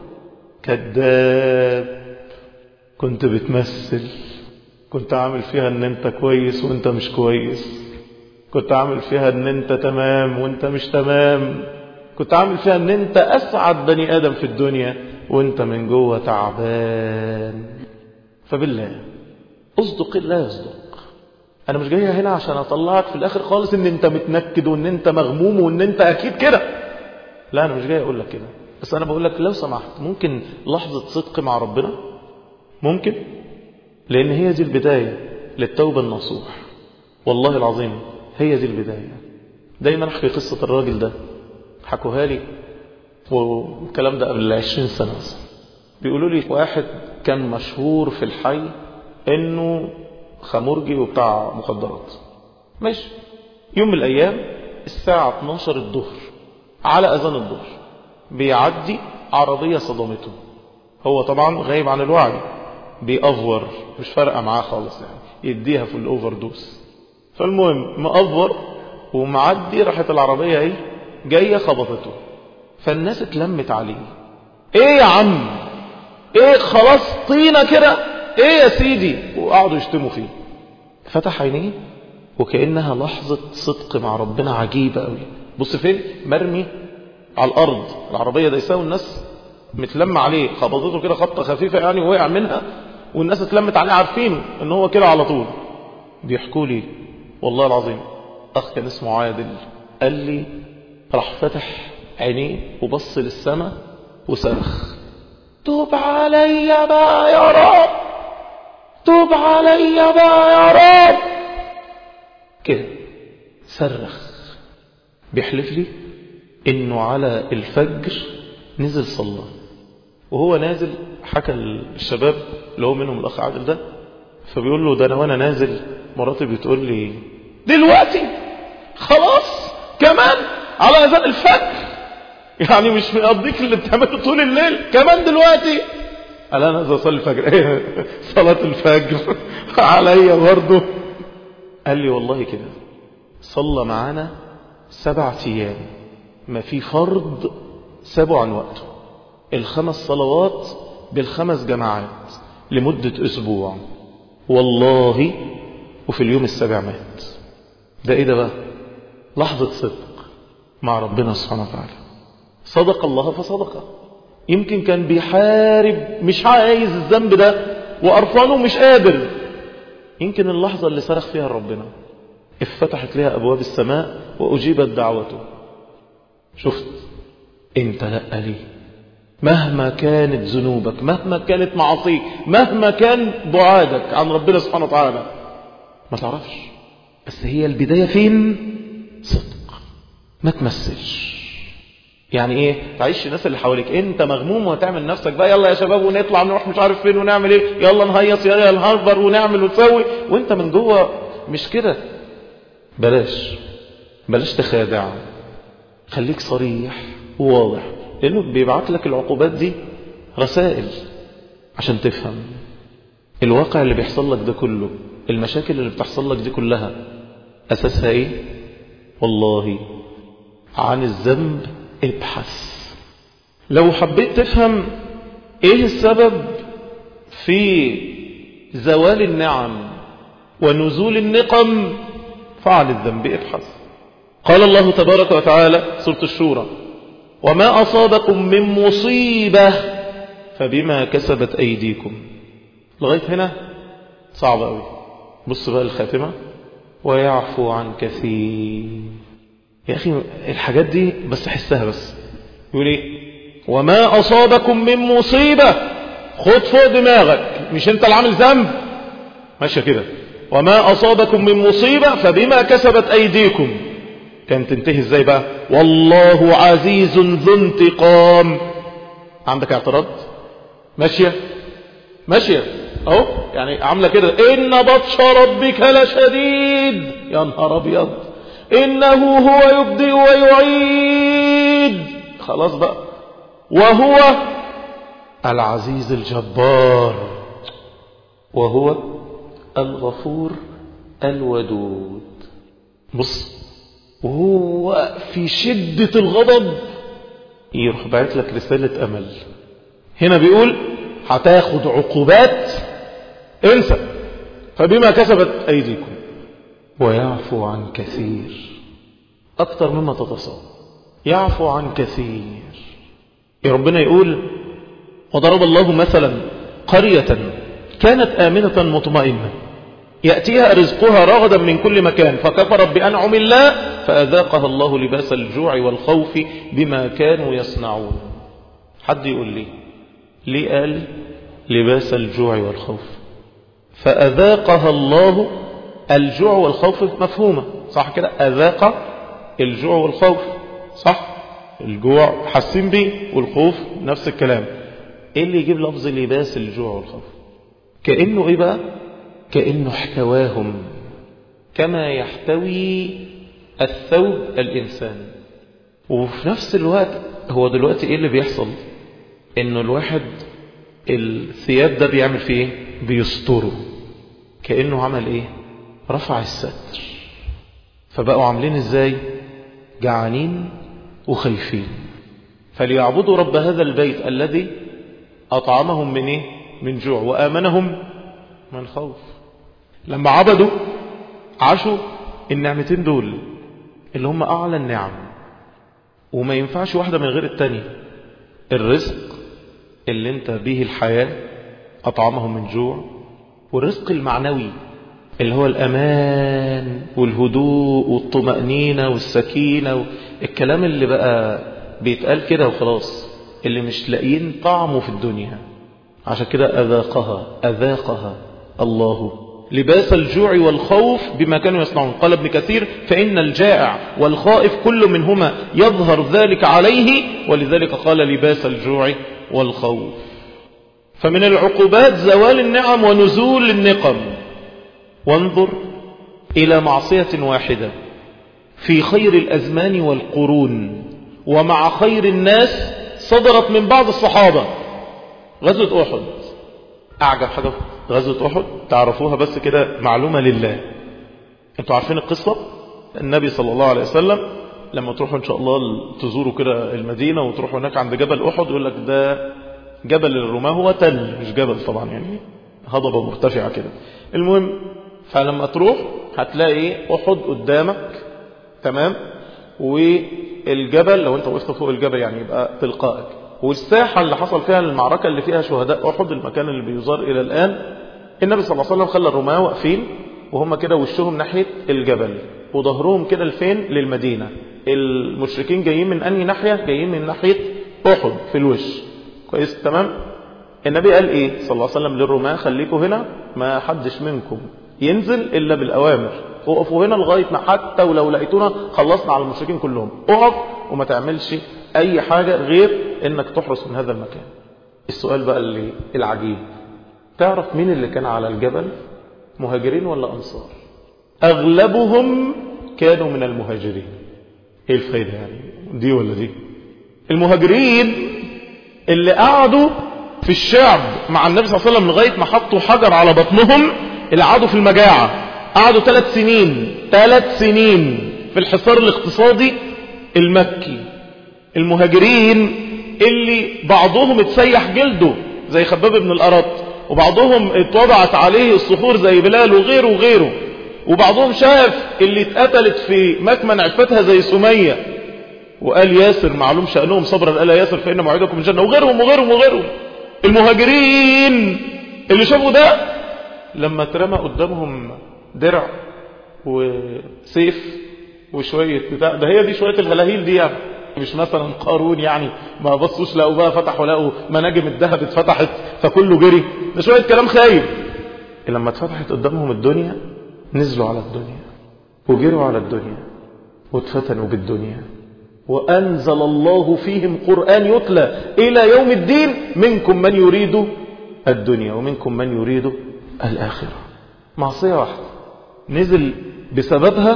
كذاب، كنت بتمثل، كنت عامل فيها ان انت كويس وانت مش كويس، كنت عامل فيها ان انت تمام وانت مش تمام، كنت عامل فيها ان انت اسعد بني ادم في الدنيا وانت من جوه تعبان. فبالله اصدق الله يصدق. انا مش جاي هنا عشان اطلعك في الاخر خالص ان انت متنكد وان انت مغموم وان انت اكيد كده. لا انا مش جاي اقول لك كده، بس انا بقول لك لو سمحت ممكن لحظة صدق مع ربنا، ممكن، لان هي دي البداية للتوبة النصوح. والله العظيم هي دي البداية. دايما احكي قصة الراجل ده، حكوها لي والكلام ده قبل عشرين سنة. بيقولوا لي واحد كان مشهور في الحي انه خمرجي وبتاع مخدرات. ماشي، يوم من الايام الساعة اتناشر الظهر على اذان الظهر بيعدي عربية صدمته. هو طبعا غايب عن الوعي، بيأفور، مش فارقة معاه خالص يعني، يديها في الاوفر دوس. فالمهم مأفور ومعدي، راحت العربية ايه جاية خبطته. فالناس اتلمت عليه، ايه يا عم، ايه خلاص طينة كده، ايه يا سيدي، وقعدوا يشتموا فيه. فتح عينيه وكأنها لحظة صدق مع ربنا عجيبة قوي. بص فين، مرمي على الارض، العربية دايساه والناس متلم عليه، خبطته كده خبطة خفيفة يعني ووقع منها، والناس اتلمت عليه عارفين ان هو كده على طول. بيحكوا لي والله العظيم أخ كان اسمه عادل قال لي راح فتح عينيه وبص للسماء وصرخ توب علي بقى يا رب، توب علي بقى يا رب كده. صرخ بيحلف لي انه على الفجر نزل صلى، وهو نازل حكى الشباب اللي هو منهم الاخ عادل ده، فبيقول له ده انا وانا نازل مراتي بتقول لي دلوقتي خلاص كمان على اذان الفجر، يعني مش مقضيك اللي بتعمله طول الليل كمان دلوقتي. قال انا نازل اصلي الفجر. ايه صلاه الفجر عليا برضه؟ قال لي والله كده صلى معانا سبع ايام ما في فرض سابوا عن وقته، الخمس صلوات بالخمس جماعات لمدة اسبوع والله، وفي اليوم السابع مات. ده ايه ده بقى؟ لحظة صدق مع ربنا سبحانه وتعالى. صدق الله فصدقه. يمكن كان بيحارب مش عايز الذنب ده وقرفانه مش قادر، يمكن اللحظة اللي صرخ فيها ربنا افتتحت لها أبواب السماء وأجيبت دعوته. شفت انت لأ ليه؟ مهما كانت ذنوبك، مهما كانت معاصيك، مهما كان بعادك عن ربنا سبحانه وتعالى، ما تعرفش، بس هي البداية فين؟ صدق. ما تمثلش. يعني ايه تعيش الناس اللي حواليك انت مغموم وتعمل نفسك بقى يلا يا شباب ونطلع نروح مش عارف فين ونعمل ايه، يلا نهيص يلا نهربر ونعمل ونسوي، وانت من جوه مش كده. بلاش بلاش تخادع، خليك صريح وواضح، لانه بيبعت لك العقوبات دي رسائل عشان تفهم الواقع اللي بيحصل لك ده كله. المشاكل اللي بتحصل لك دي كلها اساسها ايه؟ والله عن الذنب ابحث. لو حبيت تفهم ايه السبب في زوال النعم ونزول النقم فعل الذنب ابحث. قال الله تبارك وتعالى سورة الشورى وما أصابكم من مصيبة فبما كسبت أيديكم. لغاية هنا صعب قوي. بص بقى الخاتمة ويعفو عن كثير. يا أخي الحاجات دي بس حسها بس. يقول ايه وما أصابكم من مصيبة، خد فوق دماغك، مش انت اللي عامل ذنب، ماشية كده. وما أصابكم من مصيبة فبما كسبت أيديكم. كانت تنتهي ازاي بقى؟ والله عزيز ذو انتقام. عندك اعتراض؟ ماشية ماشية اهو، يعني عاملة كده إن بطش ربك لشديد. يا نهار أبيض، إنه هو يبدئ ويعيد. خلاص بقى. وهو العزيز الجبار، وهو الغفور الودود. بص، وهو في شدة الغضب يروح باعت لك رسالة أمل. هنا بيقول هتاخد عقوبات، انسى، فبما كسبت أيديكم ويعفو عن كثير، أكثر مما تتصور. يعفو عن كثير. يا ربنا يقول وضرب الله مثلا قرية كانت آمنة مطمئنة يأتيها رزقها رغدا من كل مكان فكفرت بأنعم الله فأذاقها الله لباس الجوع والخوف بما كانوا يصنعون. حد يقول لي ليه قال لباس الجوع والخوف؟ فأذاقها الله الجوع والخوف مفهومة صح كده؟ أذاق الجوع والخوف صح؟ الجوع حاسين بيه والخوف نفس الكلام. ايه اللي يجيب لفظ لباس الجوع والخوف؟ كأنه ايه بقى؟ كأنه احتواهم كما يحتوي الثوب الإنسان. وفي نفس الوقت هو دلوقتي ايه اللي بيحصل؟ انه الواحد الثياب ده بيعمل فيه ايه؟ بيستره. كأنه عمل ايه؟ رفع الستر. فبقوا عاملين ازاي؟ جعانين وخايفين. فليعبدوا رب هذا البيت الذي أطعمهم من ايه؟ من جوع وآمنهم من خوف. لما عبدوا عاشوا النعمتين دول اللي هم أعلى النعم، وما ينفعش واحدة من غير التانية. الرزق اللي انت به الحياة أطعمهم من جوع، والرزق المعنوي اللي هو الأمان والهدوء والطمأنينة والسكينة، الكلام اللي بقى بيتقال كده وخلاص، اللي مش لاقيين طعمه في الدنيا. عشان كده أذاقها أذاقها الله لباس الجوع والخوف بما كانوا يصنعون. قال ابن كثير: فإن الجائع والخائف كل منهما يظهر ذلك عليه، ولذلك قال لباس الجوع والخوف. فمن العقوبات زوال النعم ونزول النقم. وانظر إلى معصية واحدة في خير الأزمان والقرون ومع خير الناس صدرت من بعض الصحابة. غزوة أحد، أعجب حاجة في غزوة أحد تعرفوها بس كده معلومة لله. انتوا عارفين القصة؟ النبي صلى الله عليه وسلم لما تروحوا إن شاء الله تزوروا كده المدينة وتروحوا هناك عند جبل أحد، يقول لك ده جبل الرماة، هو تل مش جبل طبعا، يعني هضبة مرتفعة كده. المهم، فلما تروح هتلاقي أحد قدامك، تمام، والجبل لو انت وقفت فوق الجبل يعني يبقى تلقائك، والساحة اللي حصل فيها المعركة اللي فيها شهداء أحد، المكان اللي بيزار إلى الآن. النبي صلى الله عليه وسلم خلى الرماة واقفين وهم كده وشهم ناحية الجبل وظهرهم كده لفين؟ للمدينة. المشركين جايين من أنهي ناحية؟ جايين من ناحية أحد في الوش. كويس، تمام. النبي قال إيه صلى الله عليه وسلم للرماة؟ خليكوا هنا، ما حدش منكم ينزل إلا بالأوامر، وقفوا هنا لغاية ما حتى ولو لقيتونا خلصنا على المشركين كلهم، اقف وما تعملش أي حاجة غير إنك تحرس من هذا المكان. السؤال بقى اللي العجيب، تعرف مين اللي كان على الجبل؟ مهاجرين ولا أنصار؟ أغلبهم كانوا من المهاجرين. إيه الفايدة يعني، دي ولا دي؟ المهاجرين اللي قعدوا في الشعب مع النبي صلى الله عليه وسلم لغاية ما حطوا حجر على بطنهم، اللي قعدوا في المجاعة، قعدوا ثلاث سنين ثلاث سنين في الحصار الاقتصادي المكي. المهاجرين اللي بعضهم اتسيح جلده زي خباب بن الأرط، وبعضهم اتوضعت عليه الصخور زي بلال وغيره وغيره، وبعضهم شاف اللي اتقتلت في مكمن عفتها زي سمية وقال ياسر معلوم شأنهم صبرا قال ياسر فإن موعدكم الجنة، وغيرهم وغيرهم وغيرهم. المهاجرين اللي شافوا ده لما اترمى قدامهم درع وسيف وشوية بتاع ده، هي دي شوية الهلاهيل دي يعني، مش مثلا قارون يعني ما بصوش لقوا بقى فتحوا لقوا مناجم الذهب اتفتحت فكله جري، ده شوية كلام خايب. لما اتفتحت قدامهم الدنيا نزلوا على الدنيا وجروا على الدنيا واتفتنوا بالدنيا، وأنزل الله فيهم قرآن يتلى إلى يوم الدين، منكم من يريد الدنيا ومنكم من يريد الآخرة. معصية واحدة نزل بسببها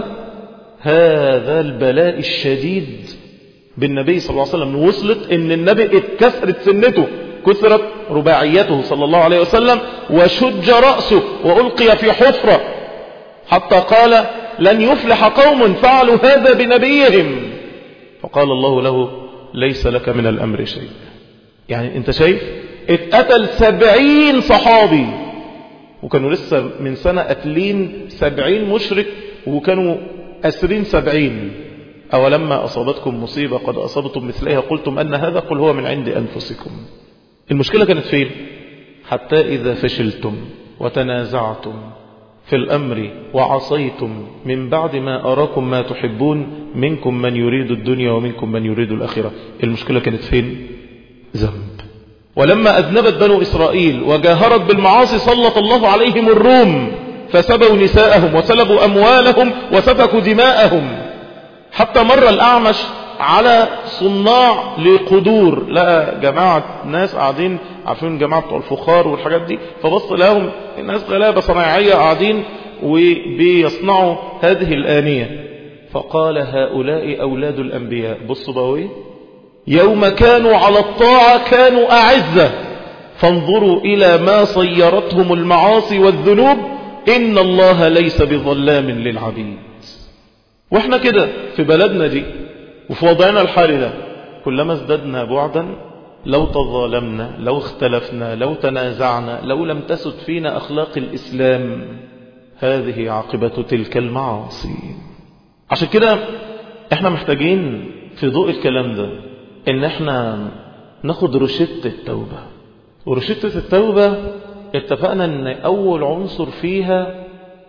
هذا البلاء الشديد بالنبي صلى الله عليه وسلم، وصلت ان النبي اتكسرت سنته، كسرت رباعيته صلى الله عليه وسلم، وشج رأسه وألقي في حفرة، حتى قال لن يفلح قوم فعلوا هذا بنبيهم، فقال الله له ليس لك من الأمر شيء. يعني انت شايف اتقتل سبعين صحابي، وكانوا لسه من سنة قتلين سبعين مشرك، وكانوا أسرين سبعين. أولما أصابتكم مصيبة قد أصابتم مثلها قلتم أن هذا قل هو من عند أنفسكم. المشكلة كانت فين؟ حتى إذا فشلتم وتنازعتم في الأمر وعصيتم من بعد ما أراكم ما تحبون منكم من يريد الدنيا ومنكم من يريد الآخرة. المشكلة كانت فين؟ ذنب. ولما أذنبت بنو إسرائيل وجاهرت بالمعاصي سلط الله عليهم الروم فسبوا نساءهم وسلبوا أموالهم وسفكوا دماءهم، حتى مر الأعمش على صناع لقدور، لقى جماعة ناس قاعدين، عارفين جماعة بتوع الفخار والحاجات دي، فبص لهم الناس غلابة صناعية قاعدين وبيصنعوا هذه الآنية، فقال هؤلاء أولاد الأنبياء. بصوا بقى، يوم كانوا على الطاعة كانوا أعزة، فانظروا إلى ما صيرتهم المعاصي والذنوب، إن الله ليس بظلام للعبيد. واحنا كده في بلدنا دي وفي وضعنا الحالي ده، كلما ازددنا بعدا، لو تظالمنا، لو اختلفنا، لو تنازعنا، لو لم تسد فينا أخلاق الإسلام، هذه عاقبة تلك المعاصي. عشان كده احنا محتاجين في ضوء الكلام ده ان احنا ناخد رشدة التوبة. ورشدة التوبة اتفقنا ان اول عنصر فيها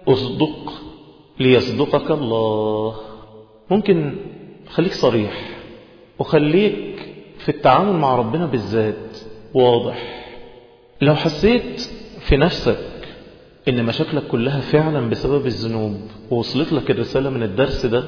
اصدق ليصدقك الله. ممكن خليك صريح، وخليك في التعامل مع ربنا بالذات واضح. لو حسيت في نفسك ان مشاكلك كلها فعلا بسبب الذنوب ووصلت لك الرسالة من الدرس ده،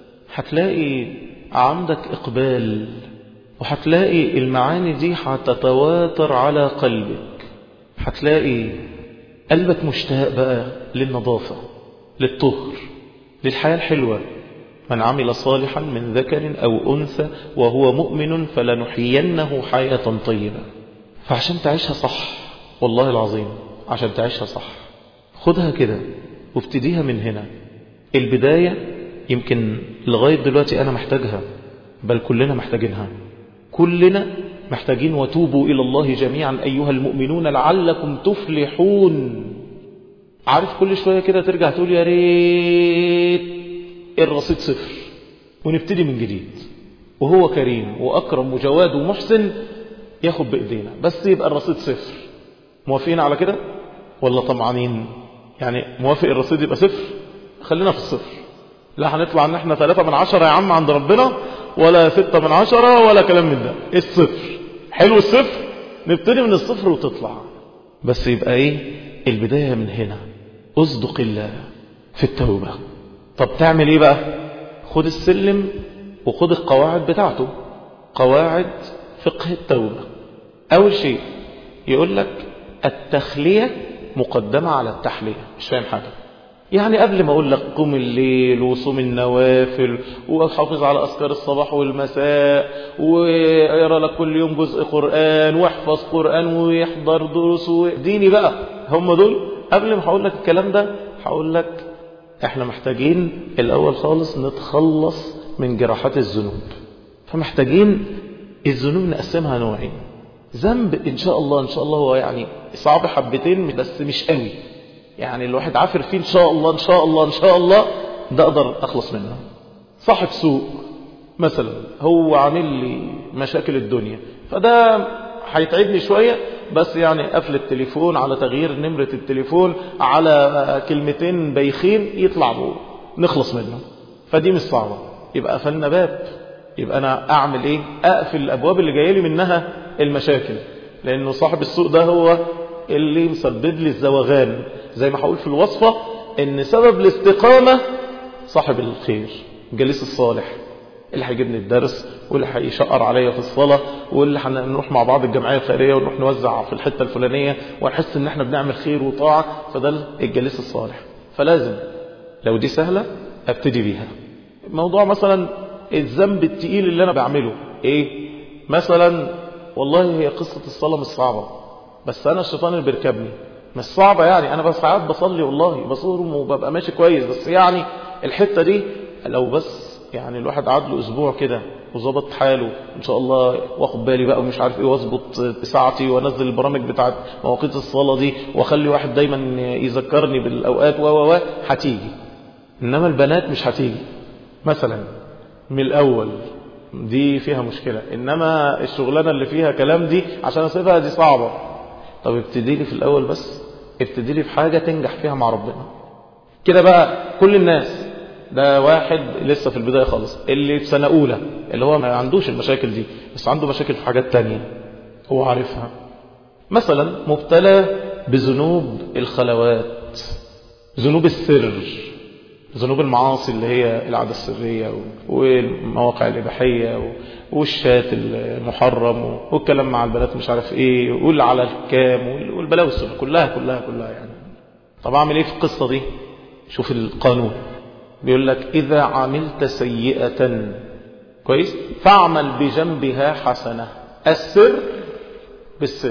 هتلاقي عندك اقبال، وهتلاقي المعاني دي هتتواتر على قلبك. هتلاقي قلبك مشتاق بقى للنظافة، للطهر، للحياة الحلوة. من عمل صالحا من ذكر أو أنثى وهو مؤمن فلنحيينه حياة طيبة. فعشان تعيشها صح، والله العظيم عشان تعيشها صح، خدها كده وابتديها من هنا. البداية يمكن لغاية دلوقتي أنا محتاجها، بل كلنا محتاجينها. كلنا محتاجين وتوبوا إلى الله جميعا أيها المؤمنون لعلكم تفلحون. عارف كل شوية كده ترجع تقول يا ريت الرصيد صفر ونبتدي من جديد. وهو كريم وأكرم وجواد ومحسن ياخد بإيدينا، بس يبقى الرصيد صفر. موافقين على كده ولا طمعانين؟ يعني موافق الرصيد يبقى صفر؟ خلينا في الصفر. لا هنطلع ان احنا ثلاثة من عشرة يا عم عند ربنا، ولا ستة من عشرة ولا كلام من ده. الصفر حلو، الصفر نبتدي من الصفر وتطلع. بس يبقى ايه البداية من هنا؟ اصدق الله في التوبة. طب تعمل ايه بقى؟ خد السلم وخد القواعد بتاعته، قواعد فقه التوبة. اول شيء يقول لك التخلية مقدمة على التحلية. مش فاهم حاجة. يعني قبل ما اقول لك قم الليل وصوم النوافل وحافظ على اذكار الصباح والمساء ويقرا لك كل يوم جزء قرآن واحفظ قرآن ويحضر دروس وديني بقى، هم دول. قبل ما هقول لك الكلام ده هقول لك احنا محتاجين الاول خالص نتخلص من جراحات الذنوب. فمحتاجين الذنوب نقسمها نوعين. ذنب ان شاء الله ان شاء الله هو يعني صعب حبتين بس مش قوي، يعني الواحد عافر فيه ان شاء الله ان شاء الله ان شاء الله ده اقدر اخلص منه. صاحب سوء مثلا هو عامل لي مشاكل الدنيا، فده هيتعبني شوية، بس يعني قفل التليفون على تغيير نمرة التليفون على كلمتين بايخين يطلع بوه نخلص منه. فدي مش صعبة، يبقى قفلنا باب. يبقى انا اعمل ايه؟ اقفل الابواب اللي جايه لي منها المشاكل، لانه صاحب السوء ده هو اللي مسبب لي الزوغان. زي ما هقول في الوصفة ان سبب الاستقامة صاحب الخير، الجليس الصالح، اللي هيجيبني الدرس واللي هيشقر عليا في الصلاة واللي هنروح مع بعض الجمعية الخيرية ونروح نوزع في الحتة الفلانية ونحس ان احنا بنعمل خير وطاعة. فده الجليس الصالح. فلازم لو دي سهلة ابتدي بيها. موضوع مثلا الذنب التقيل اللي انا بعمله ايه؟ مثلا والله هي قصة الصلاة مش صعبة، بس انا الشيطان اللي بيركبني. مش صعبة يعني، انا بس ساعات بصلي والله بصوم وببقى ماشي كويس، بس يعني الحتة دي لو بس يعني الواحد عاد له اسبوع كده وظبط حاله ان شاء الله، واخد بالي بقى ومش عارف ايه، واظبط ساعتي وانزل البرامج بتاعت مواقيت الصلاة دي واخلي واحد دايما يذكرني بالاوقات و و هتيجي. انما البنات مش هتيجي مثلا من الاول، دي فيها مشكلة. انما الشغلانة اللي فيها كلام دي عشان اسيبها دي صعبة. طب ابتدي لي في الاول، بس ابتدي لي في حاجة تنجح فيها مع ربنا كده بقى. كل الناس ده واحد لسه في البداية خالص، اللي في سنة اولى اللي هو ما عندوش المشاكل دي بس عنده مشاكل في حاجات تانية هو عارفها. مثلا مبتلى بذنوب الخلوات، ذنوب السر، ذنوب المعاصي اللي هي العادة السرية والمواقع الإباحية والشات المحرم والكلام مع البنات مش عارف ايه واللي على الكام والبلاوي السنة كلها كلها كلها يعني. طب اعمل ايه في القصة دي؟ شوف القانون بيقول لك إذا عملت سيئة كويس فاعمل بجنبها حسنة. السر بالسر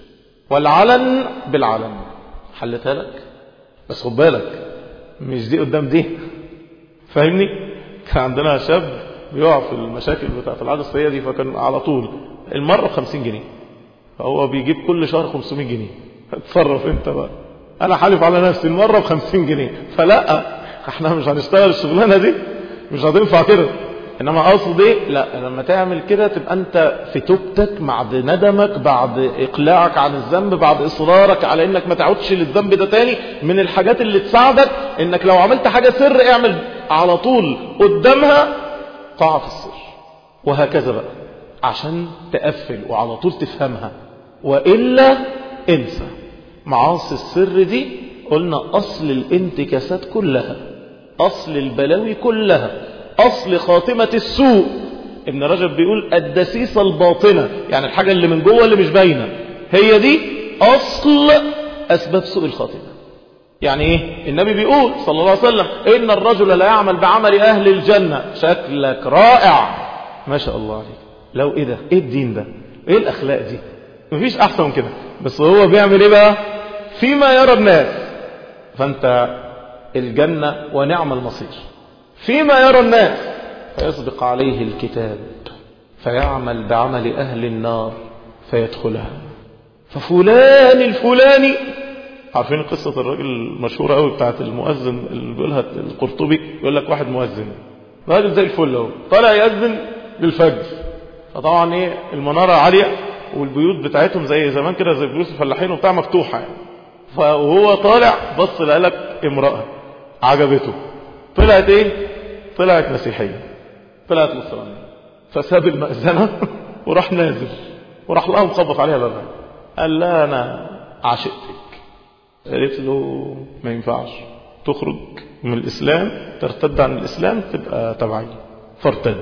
والعلن بالعلن. حلتها لك بس خد بالك مش دي قدام دي، فاهمني؟ كان عندنا شاب بيقع في المشاكل بتاعت العادة السيئة دي، فكان على طول المرة بخمسين جنيه، فهو بيجيب كل شهر خمسمائة جنيه. اتصرف انت بقى، انا حالف على نفسي المرة بخمسين جنيه. فلا احنا مش هنشتغل الشغلانة دي، مش هتنفع كده. انما اقصد ايه، لا لما تعمل كده تبقى انت في توبتك بعد ندمك، بعد اقلاعك عن الذنب، بعد اصرارك على انك ما تعودش للذنب ده تاني. من الحاجات اللي تساعدك انك لو عملت حاجة سر اعمل على طول قدامها طاعة في السر، وهكذا بقى عشان تقفل وعلى طول تفهمها. وإلا انسى. معاصي السر دي قلنا أصل الانتكاسات كلها، أصل البلاوي كلها، أصل خاتمة السوء. ابن رجب بيقول الدسيسة الباطنة، يعني الحاجة اللي من جوه اللي مش باينة، هي دي أصل أسباب سوء الخاتمة. يعني ايه؟ النبي بيقول صلى الله عليه وسلم إن الرجل لا يعمل بعمل أهل الجنة. شكلك رائع ما شاء الله عليك. لو ايه ده، ايه الدين ده، ايه الأخلاق دي، مفيش أحسن من كده. بس هو بيعمل ايه بقى؟ فيما يرى الناس. فانت الجنة ونعم المصير. فيما يرى الناس فيسبق عليه الكتاب فيعمل بعمل أهل النار فيدخلها. ففلان الفلاني، عارفين قصة الراجل المشهورة قوي بتاعت المؤذن اللي بيقولها القرطبي؟ يقول لك واحد مؤذن راجل زي الفل اهو طالع يأذن للفجر، فطبعا ايه المنارة عالية والبيوت بتاعتهم زي زمان كده زي بيوت الفلاحين وبتاع مفتوحة يعني. فهو طالع بص لقالك امرأة عجبته، طلعت ايه؟ طلعت مسيحية، طلعت نصرانية. فساب المأذنة وراح نازل وراح لها مخبط عليها بابها، قال لا انا عاشقتك. قالت له ما ينفعش، تخرج من الإسلام، ترتد عن الإسلام تبقى تبعي. فارتد،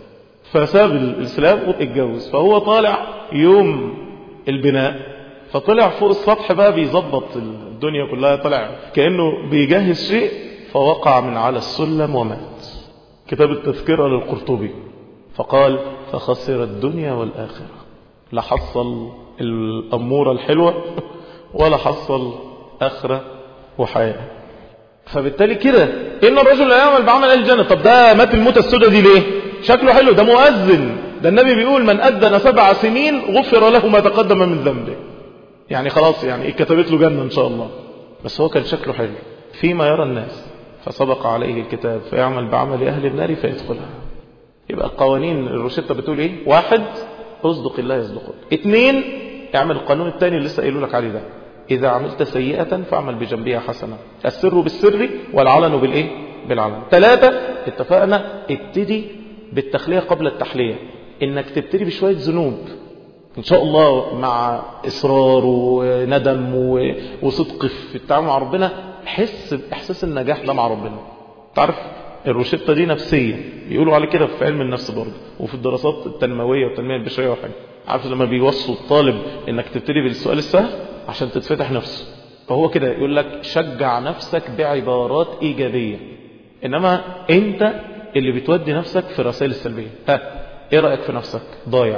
فساب الإسلام واتجوز. فهو طالع يوم البناء، فطلع فوق السطح بقى بيظبط الدنيا كلها، طلع كأنه بيجهز شيء، فوقع من على السلم ومات. كتاب التذكرة للقرطبي. فقال فخسر الدنيا والآخرة، لا حصل الأمورة الحلوة ولا حصل آخرة وحياة. فبالتالي كده إن الرجل لا يعمل بعمل أهل الجنة. طب ده مات الموتة السوداء دي ليه؟ شكله حلو، ده مؤذن، ده النبي بيقول من أذن سبع سنين غفر له ما تقدم من ذنبه. يعني خلاص يعني كتبت له جنة إن شاء الله. بس هو كان شكله حلو. فيما يرى الناس فسبق عليه الكتاب فيعمل بعمل أهل النار فيدخلها. يبقى القوانين الروشتة بتقول إيه؟ واحد، اصدق الله يصدقك. اثنين، اعمل القانون الثاني اللي لسه قايله لك عليه ده، إذا عملت سيئة فاعمل بجنبها حسنة. السر بالسر والعلن بالإيه؟ بالعلن. ثلاثة، اتفقنا ابتدي بالتخلية قبل التحلية، إنك تبتدي بشوية ذنوب إن شاء الله مع إصرار وندم وصدق في التعامل مع ربنا. حس بإحساس النجاح ده مع ربنا. تعرف الروشتة دي نفسية، بيقولوا على كده في علم النفس برضه وفي الدراسات التنموية والتنمية البشرية وحاجة. عارف لما بيوصوا الطالب إنك تبتدي بالسؤال السهل عشان تتفتح نفسه، فهو كده يقول لك شجع نفسك بعبارات إيجابية، إنما أنت اللي بتودي نفسك في الرسائل السلبية. ها إيه رأيك في نفسك؟ ضايع،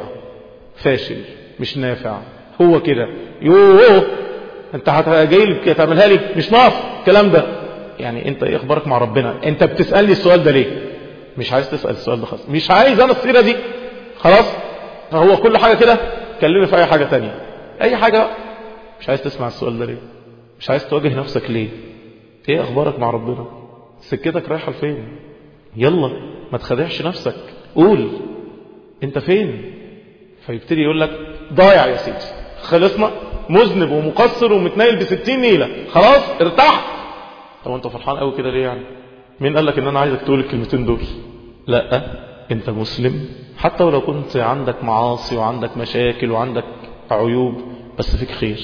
فاشل، مش نافع، هو كده، يوه انت جاي لي تعملها لي، مش ناقص الكلام ده. يعني انت ايه اخبارك مع ربنا؟ انت بتسألني السؤال ده ليه؟ مش عايز تسأل السؤال ده خلاص، مش عايز انا السيرة دي خلاص. فهو كل حاجة كده كلمني في اي حاجة تانية، اي حاجة. مش عايز تسمع السؤال ده ليه؟ مش عايز تواجه نفسك ليه؟ ايه اخبارك مع ربنا؟ سكتك رايحة لفين؟ يلا ما تخدعش نفسك، قول انت فين. فيبتدي يقول لك ضايع يا سيدي، خلصنا، مذنب ومقصر ومتنايل بستين نيلة، خلاص ارتاح. طب انت فرحان قوي كده ليه يعني؟ مين قال لك ان انا عايزك تقول الكلمتين دول؟ لا، انت مسلم حتى ولو كنت عندك معاصي وعندك مشاكل وعندك عيوب، بس فيك خير،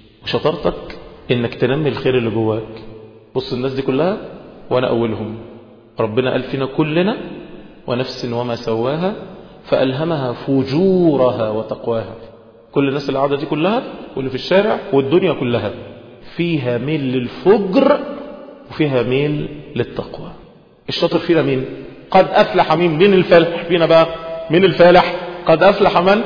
وشطارتك انك تنمي الخير اللي جواك. بص الناس دي كلها وانا اولهم، ربنا قال فينا كلنا ونفس وما سواها فألهمها فجورها وتقواها. كل الناس اللي قاعدة دي كلها واللي في الشارع والدنيا كلها فيها ميل للفجر وفيها ميل للتقوى. الشاطر فينا مين؟ قد أفلح مين؟ مين الفالح فينا بقى؟ مين الفالح؟ قد أفلح من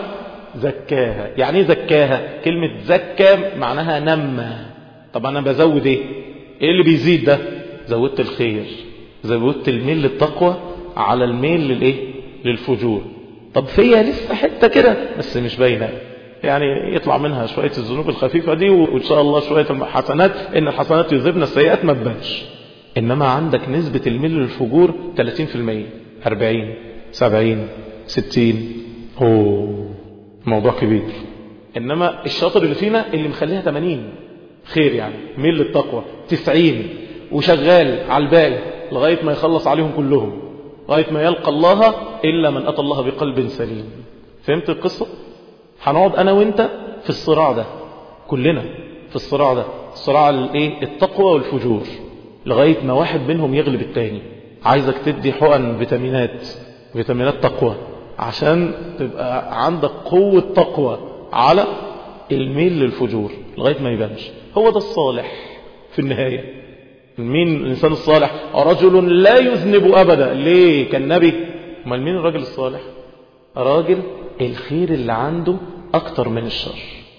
زكاها. يعني ايه زكاها؟ كلمة زكى معناها نمى. طب أنا بزود ايه؟ ايه اللي بيزيد ده؟ زودت الخير، زودت الميل للتقوى على الميل للايه؟ للفجور. طب فيها لسه حتة كده بس مش باينة، يعني يطلع منها شوية الذنوب الخفيفة دي وإن شاء الله شوية الحسنات، إن الحسنات يذهبن السيئات ما تبانش. إنما عندك نسبة الميل للفجور ثلاثين في المية، أربعين، سبعين ستين اوه موضوع كبير. انما الشاطر اللي فينا اللي مخليها ثمانين خير، يعني ميل للتقوى تسعين وشغال على الباقي لغاية ما يخلص عليهم كلهم، لغاية ما يلقى الله إلا من أتى الله بقلب سليم. فهمت القصة؟ هنقعد أنا وإنت في الصراع ده، كلنا في الصراع ده، الصراع الايه التقوى والفجور، لغاية ما واحد منهم يغلب التاني. عايزك تدي حقن فيتامينات فيتامينات تقوى عشان تبقى عندك قوة تقوى على الميل للفجور لغاية ما يبانش. هو ده الصالح في النهاية. مين الإنسان الصالح؟ رجل لا يذنب أبدا. ليه كان نبي؟ ما مين الرجل الصالح؟ راجل الخير اللي عنده أكتر من الشر،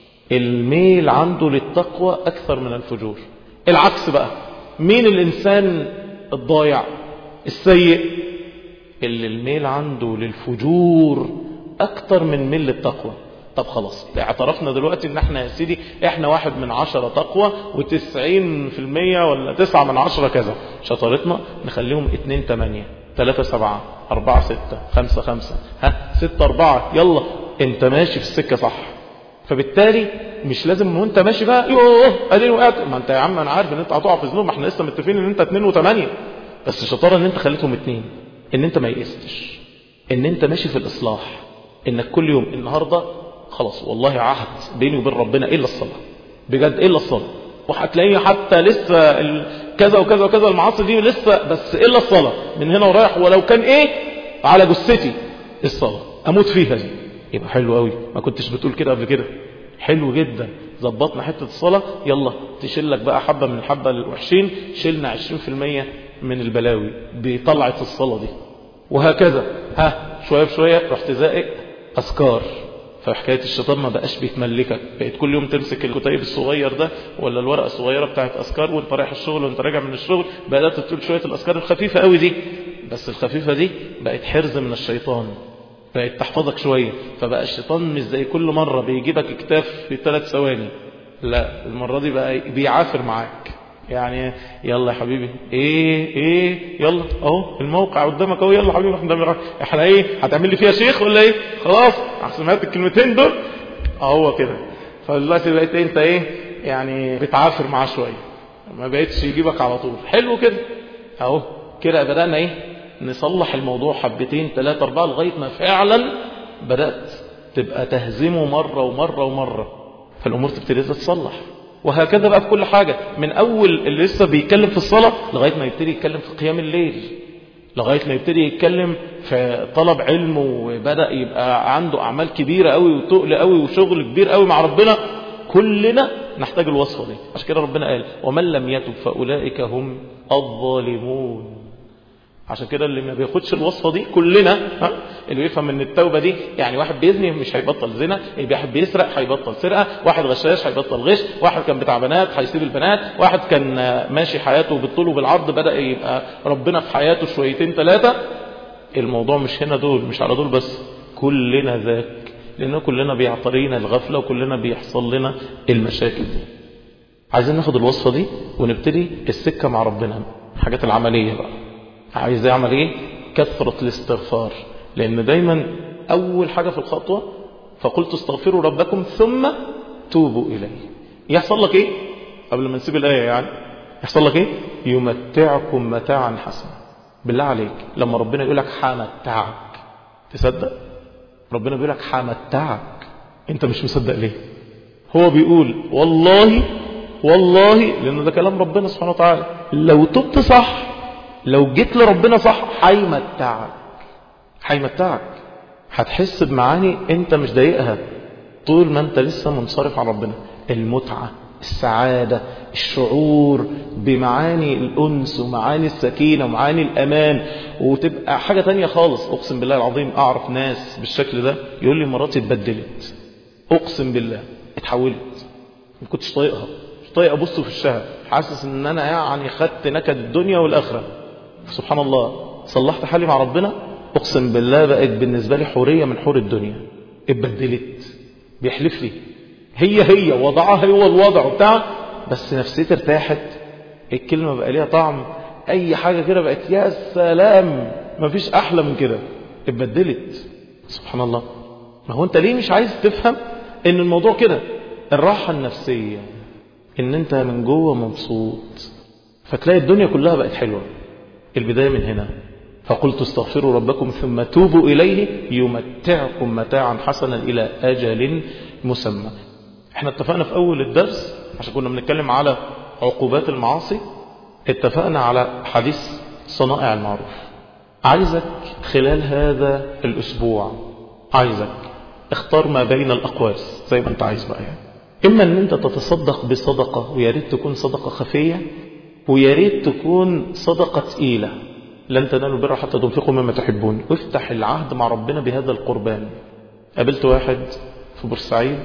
الميل عنده للتقوى أكثر من الفجور. العكس بقى، مين الإنسان الضايع السيء؟ اللي الميل عنده للفجور أكتر من ميل للتقوى. طب خلاص اعترفنا دلوقتي ان احنا يا سيدي احنا واحد من عشرة تقوى وتسعين في المية ولا تسعة من عشرة كذا. شطارتنا نخليهم اتنين تمانية ثلاثة سبعة أربعة ستة خمسة خمسة ها ستة أربعة. يلا انت ماشي في السكة صح. فبالتالي مش لازم وانت ماشي بقى يوه اديني وقعت. ما انت يا عم انا عارف ان انت هتقع في ذنوب، ما احنا لسه متفقين ان انت اتنين وتمانية. بس شطارة ان انت خليتهم اتنين، ان انت ما يئستش، ان انت ماشي في الاصلاح، انك كل يوم النهارده خلاص والله عهد بيني وبين ربنا الا الصلاه، بجد الا الصلاه. وهتلاقيني حتى لسه كذا وكذا وكذا المعاصي دي لسه، بس الا الصلاه من هنا ورايح، ولو كان ايه على جثتي الصلاه اموت فيها دي. يبقى حلو قوي، ما كنتش بتقول كده قبل كده. حلو جدا، ظبطنا حته الصلاه. يلا تشيلك بقى حبه من الحبه الوحشين، شيلنا عشرين في المية من البلاوي بطلعه الصلاه دي. وهكذا ها شويه بشويه رحت زائق اذكار. فحكاية الشيطان ما بقاش بيتملكك، بقيت كل يوم تمسك الكتيب الصغير ده ولا الورقة الصغيرة بتاعت أذكار وانت رايح الشغل وانت راجع من الشغل، بدأت تقول شوية الأذكار الخفيفة قوي دي. بس الخفيفة دي بقت حرز من الشيطان، بقت تحفظك شوية. فبقى الشيطان مش زي كل مرة بيجيبك اكتاف في ثلاث ثواني، لا المرة دي بقى بيعافر معاك. يعني يلا يا حبيبي ايه ايه يلا اهو الموقع قدامك اهو، يلا حبيبي احنا احنا ايه هتعمل لي فيها شيخ ولا ايه؟ خلاص احسن هات الكلمتين دول اهو كده. فدلوقتي بقيت انت ايه يعني بتعافر معاه شويه، ما بقيتش يجيبك على طول. حلو كده اهو كده بدانا ايه نصلح الموضوع حبتين ثلاثه اربعه لغايه ما فعلا بدات تبقى تهزمه مره ومره ومره، فالامور تبتدي تتصلح. وهكذا بقى في كل حاجة، من أول اللي لسه بيتكلم في الصلاة لغاية ما يبتدي يتكلم في قيام الليل، لغاية ما يبتدي يتكلم في طلب علم وبدأ يبقى عنده أعمال كبيرة قوي وتقل قوي وشغل كبير قوي مع ربنا. كلنا نحتاج الوصفة دي. عشان كده ربنا قال ومن لم يتب فأولئك هم الظالمون. عشان كده اللي ما بياخدش الوصفة دي كلنا ها اللي بيفهم ان التوبة دي يعني واحد بيزني مش هيبطل زنا، اللي واحد بيسرق هيبطل سرقة، واحد غشاش هيبطل غش، واحد كان بتاع بنات هيسيب البنات، واحد كان ماشي حياته بالطول وبالعرض بدأ يبقى ربنا في حياته شويتين ثلاثة. الموضوع مش هنا دول، مش على دول بس، كلنا ذاك، لأنه كلنا بيعطرينا الغفلة وكلنا بيحصل لنا المشاكل دي. عايزين ناخد الوصفة دي ونبتدي السكة مع ربنا. الحاجات العملية بقى عايز يعمل ايه؟ كثرة الاستغفار. لان دايما اول حاجة في الخطوة فقلت استغفروا ربكم ثم توبوا اليه. يحصل لك ايه قبل ما نسيب الايه؟ يعني يحصل لك ايه؟ يمتعكم متاعا حسنا. بالله عليك لما ربنا يقول لك حمتعك تصدق؟ ربنا بيقول لك حمتعك، انت مش مصدق ليه؟ هو بيقول والله والله، لان ده كلام ربنا سبحانه وتعالى، لو تبت صح، لو جيت لربنا صح هيمتعك، هيمتعك، هتحس بمعاني انت مش ضايقها طول ما انت لسه منصرف عن ربنا. المتعة، السعادة، الشعور بمعاني الأنس ومعاني السكينة ومعاني الأمان، وتبقى حاجة تانية خالص. أقسم بالله العظيم أعرف ناس بالشكل ده يقول لي مراتي اتبدلت، أقسم بالله اتحولت، ما كنتش طايقها، مش طايق أبص في الشهر، حاسس ان انا يعني خدت نكد الدنيا والآخرة. سبحان الله صلحت حالي مع ربنا، أقسم بالله بقت بالنسبة لي حورية من حور الدنيا. اتبدلت، بيحلف لي هي هي وضعها هو الوضع بتاع، بس نفسيتي ارتاحت، الكلمة بقى ليها طعم، أي حاجة كده بقت يا سلام، مفيش أحلى من كده. اتبدلت. سبحان الله. ما هو انت ليه مش عايز تفهم ان الموضوع كده؟ الراحة النفسية، ان انت من جوه مبسوط، فتلاقي الدنيا كلها بقت حلوة. البداية من هنا. فقلت استغفروا ربكم ثم توبوا إليه يمتعكم متاعا حسنا إلى أجل مسمى. احنا اتفقنا في أول الدرس عشان كنا بنتكلم على عقوبات المعاصي، اتفقنا على حديث صنائع المعروف. عايزك خلال هذا الأسبوع، عايزك اختار ما بين الأقواس زي ما انت عايز بقى يعني. إما ان انت تتصدق بصدقة، ويا ريت تكون صدقة خفية، ويا ريت تكون صدقة تقيلة. لن تنالوا البر حتى تنفقوا مما تحبون. وافتح العهد مع ربنا بهذا القربان. قابلت واحد في بورسعيد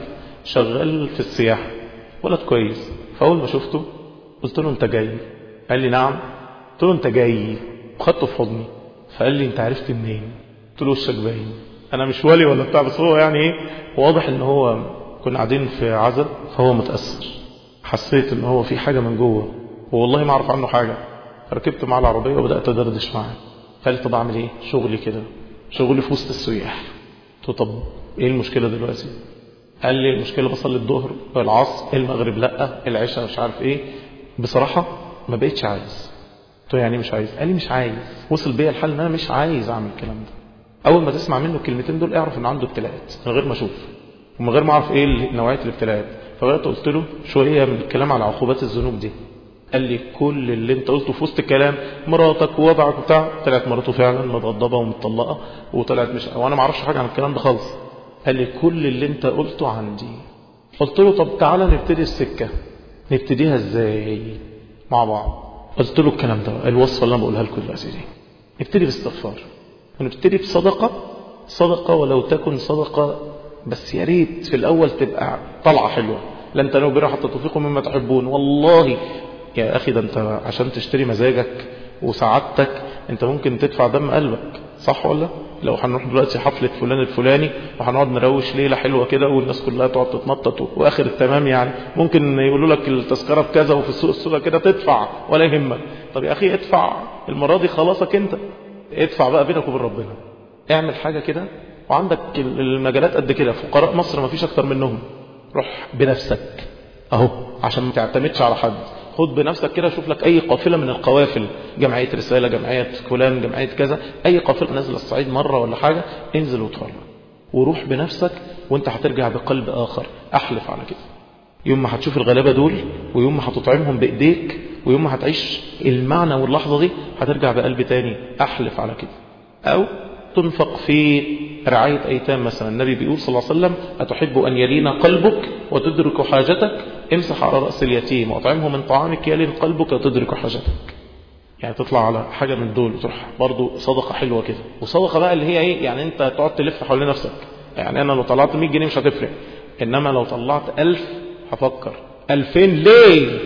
شغال في السياحة، ولد كويس، فأول ما شفته قلت له انت جاي؟ قال لي نعم. قلت له انت جاي؟ وخدته في حضني. فقال لي انت عرفت منين؟ قلت له وشك باين. انا مش ولي ولا بتاع، بس هو يعني ايه، واضح ان هو كنا قاعدين في عزا فهو متأثر. حسيت ان هو في حاجة من جوه، والله ما اعرف عنه حاجة. ركبت معه العربية وبدأت أدردش معاه. قال لي طب أعمل إيه؟ شغلي كده، شغلي في وسط السياح. قلت له طب إيه المشكلة دلوقتي؟ قال لي المشكلة بصلي الظهر العصر المغرب لأ العشاء مش عارف إيه. بصراحة ما بقيتش عايز. قلت له يعني مش عايز؟ قال لي مش عايز. وصل بيا الحال إن أنا مش عايز أعمل الكلام ده. أول ما تسمع منه الكلمتين دول اعرف إن عنده ابتلاءات من غير ما أشوف ومن غير ما أعرف إيه نوعية الابتلاءات. فبدأت قلت له شوية من الكلام على عقوبات الذنوب دي. قال لي كل اللي انت قلته في وسط الكلام، مراتك ووضعك وبتاع، طلعت مراته فعلا متغضبه ومتطلقه وطلعت مش، وانا ما اعرفش حاجه عن الكلام ده خالص. قال لي كل اللي انت قلته عندي. قلت له طب تعالى نبتدي السكه، نبتديها ازاي مع بعض؟ قلت له الكلام ده الوصفه اللي انا بقولها لكم دلوقتي دي. نبتدي باستغفار، ونبتدي بصدقه، صدقه ولو تكن صدقه، بس يا ريت في الاول تبقى طلعه حلوه. لن تنالوا البر حتى تنفقوا مما تحبون. والله يا أخي ده أنت عشان تشتري مزاجك وسعادتك أنت ممكن تدفع دم قلبك، صح ولا؟ لو هنروح دلوقتي حفلة فلان الفلاني وهنقعد نروش ليلة حلوة كده والناس كلها تقعد تتنطط وآخر التمام يعني ممكن يقولوا لك التذكرة بكذا وفي السوق السوداء كده تدفع ولا يهمك. طب يا أخي ادفع المرة دي خلاصك أنت، ادفع بقى بينك وبين ربنا. اعمل حاجة كده وعندك المجالات قد كده. فقراء مصر ما فيش أكتر منهم. روح بنفسك أهو عشان ما تعتمدش على حد. خد بنفسك كده، شوف لك اي قافله من القوافل، جمعيه رساله، جمعيه فلان، جمعيه كذا، اي قافله نازله الصعيد مره ولا حاجه، انزل واتفرج وروح بنفسك. وانت هترجع بقلب اخر، احلف على كده. يوم ما هتشوف الغلابه دول، ويوم ما هتطعمهم بايديك، ويوم ما هتعيش المعنى واللحظه دي، هترجع بقلب تاني، احلف على كده. او تنفق في رعاية أيتام مثلا. النبي بيقول صلى الله عليه وسلم أتحب أن يلين قلبك وتدرك حاجتك؟ امسح على رأس اليتيم وأطعمه من طعامك يلين قلبك وتدرك حاجتك. يعني تطلع على حاجة من دول وتروح برضو صدقة حلوة كده. وصدقة بقى اللي هي إيه؟ يعني أنت تقعد تلف حول نفسك. يعني أنا لو طلعت مية جنيه مش هتفرق، إنما لو طلعت ألف هفكر ألفين ليه.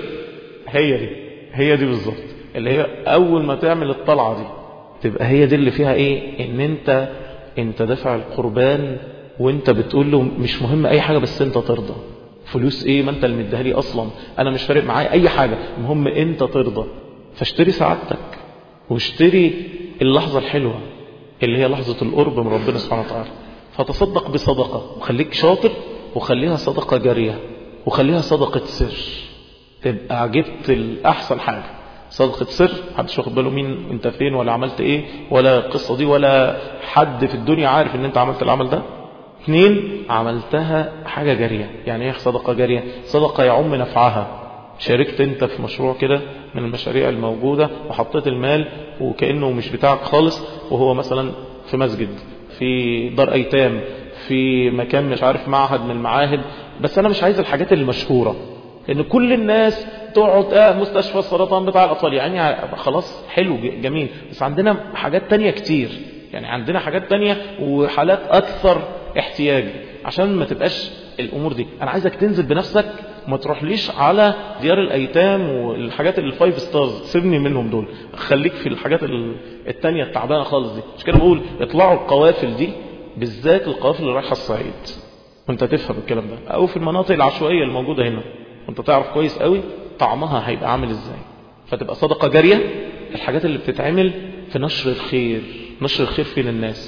هي دي هي دي بالظبط اللي هي أول ما تعمل الطلعة دي تبقى هي دي اللي فيها ايه، ان انت انت دافع القربان وانت بتقول له مش مهم اي حاجة بس انت ترضى. فلوس ايه؟ ما انت اللي مديها لي اصلا، انا مش فارق معايا اي حاجة، المهم انت ترضى. فاشتري سعادتك واشتري اللحظة الحلوة اللي هي لحظة القرب من ربنا سبحانه وتعالى. فتصدق بصدقة وخليك شاطر، وخليها صدقة جارية، وخليها صدقة سر، تبقى جبت الأحسن حاجة. صدقة سر، محدش واخد باله مين انت فين ولا عملت ايه ولا القصة دي، ولا حد في الدنيا عارف ان انت عملت العمل ده. اثنين، عملتها حاجة جارية. يعني ايه صدقة جارية؟ صدقة يعم نفعها. شاركت انت في مشروع كده من المشاريع الموجودة وحطيت المال وكأنه مش بتاعك خالص، وهو مثلا في مسجد، في دار ايتام، في مكان مش عارف معهد من المعاهد. بس انا مش عايز الحاجات المشهورة، لان كل الناس تقعد اه مستشفى السرطان بتاع الاطفال، يعني خلاص حلو جميل، بس عندنا حاجات تانية كتير. يعني عندنا حاجات تانية وحالات اكثر احتياج. عشان ما تبقاش الامور دي، انا عايزك تنزل بنفسك، ما تروحليش على ديار الايتام والحاجات الفايف ستارز، سيبني منهم دول، خليك في الحاجات التانية التعبانة خالص دي. مش كده بقول اطلعوا القوافل دي، بالذات القوافل اللي رايحة الصعيد، وانت تفهم الكلام ده، او في المناطق العشوائية الموجودة هنا، وانت تعرف كويس قوي طعمها هيبقى عامل ازاي. فتبقى صدقة جارية. الحاجات اللي بتتعمل في نشر الخير، نشر الخير فين الناس،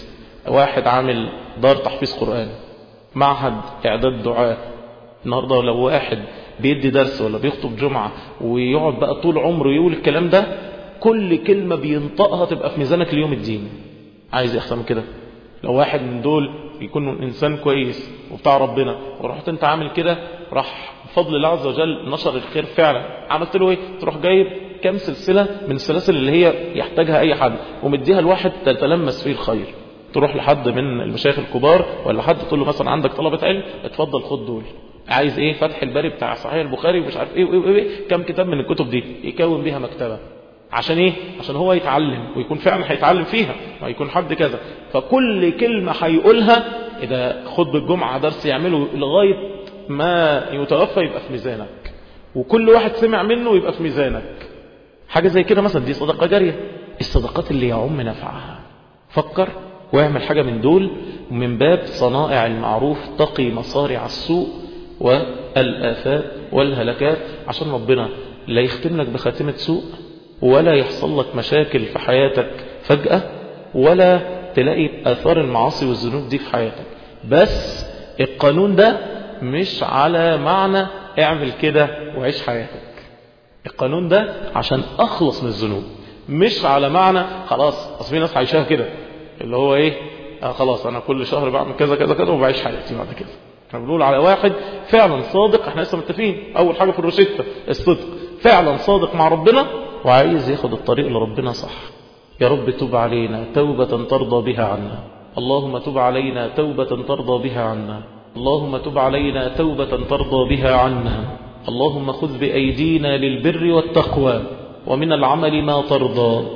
واحد عامل دار تحفيظ قرآن، معهد إعداد دعاء. النهاردة لو واحد بيدي درس ولا بيخطب جمعة ويقعد بقى طول عمره يقول الكلام ده، كل كلمة بينطقها تبقى في ميزانك ليوم الدين. عايز يحسن كده؟ لو واحد من دول يكون إنسان كويس وبتاع ربنا، ورحت انت عامل كده، راح بفضل الله عز وجل نشر الخير فعلا. عملت له ايه؟ تروح جايب كام سلسلة من السلاسل اللي هي يحتاجها اي حد ومديها لواحد تتلمس فيه الخير. تروح لحد من المشايخ الكبار ولا حد تقول له مثلا عندك طلبة علم، اتفضل خد دول. عايز ايه؟ فتح الباري بتاع صحيح البخاري ومش عارف ايه وايه وايه، كم كتاب من الكتب دي يكون بيها مكتبة. عشان ايه؟ عشان هو يتعلم ويكون فعلا هيتعلم فيها ويكون حد كذا. فكل كلمة هيقولها، اذا خطبة الجمعة درس يعمله لغاية ما يتوفى يبقى في ميزانك، وكل واحد سمع منه يبقى في ميزانك. حاجة زي كده مثلا دي صدقة جارية. الصدقات اللي يعم نفعها، فكر واعمل حاجة من دول، ومن باب صنائع المعروف تقي مصارع السوء والآفات والهلكات، عشان ربنا لا يختم لك بخاتمة سوء، ولا يحصل لك مشاكل في حياتك فجأة، ولا تلاقي آثار المعاصي والذنوب دي في حياتك. بس القانون ده مش على معنى اعمل كده وعيش حياتك. القانون ده عشان أخلص من الذنوب، مش على معنى خلاص أصل في ناس عايشاها كده، اللي هو ايه، آه خلاص انا كل شهر بعمل كذا كذا كذا وبعيش حياتي بعد كده. احنا بنقول على واحد فعلا صادق، احنا لسه متفقين اول حاجه في الروشته الصدق، فعلا صادق مع ربنا وعايز ياخد الطريق لربنا صح. يا رب تب علينا توبه ترضى بها عنا، اللهم تب علينا توبه ترضى بها عنا، اللهم تب علينا توبه ترضى بها عنا، اللهم خذ بايدينا للبر والتقوى ومن العمل ما ترضى،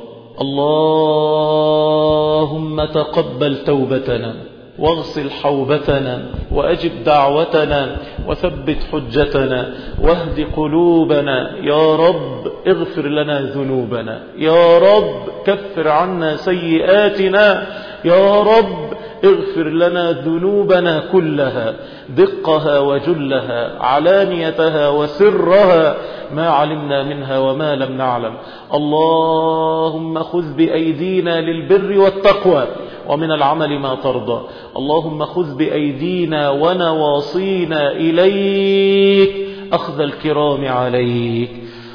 اللهم تقبل توبتنا واغسل حوبتنا وأجب دعوتنا وثبت حجتنا واهد قلوبنا. يا رب اغفر لنا ذنوبنا، يا رب كفر عنا سيئاتنا، يا رب اغفر لنا ذنوبنا كلها، دقها وجلها، علانيتها وسرها، ما علمنا منها وما لم نعلم. اللهم خذ بأيدينا للبر والتقوى ومن العمل ما ترضى، اللهم خذ بأيدينا ونواصينا إليك أخذ الكرام عليك.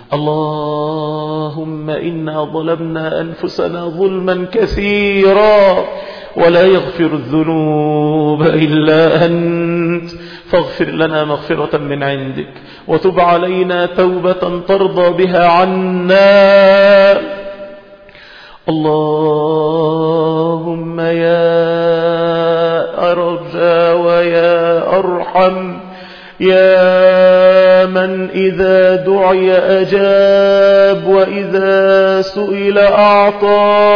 اللهم إنا ظلمنا أنفسنا ظلما كثيرا ولا يغفر الذنوب إلا أنت، فاغفر لنا مغفرة من عندك وتب علينا توبة ترضى بها عنا. اللهم يا أرجى ويا أرحم، يا من إذا دعي أجاب وإذا سئل أعطى،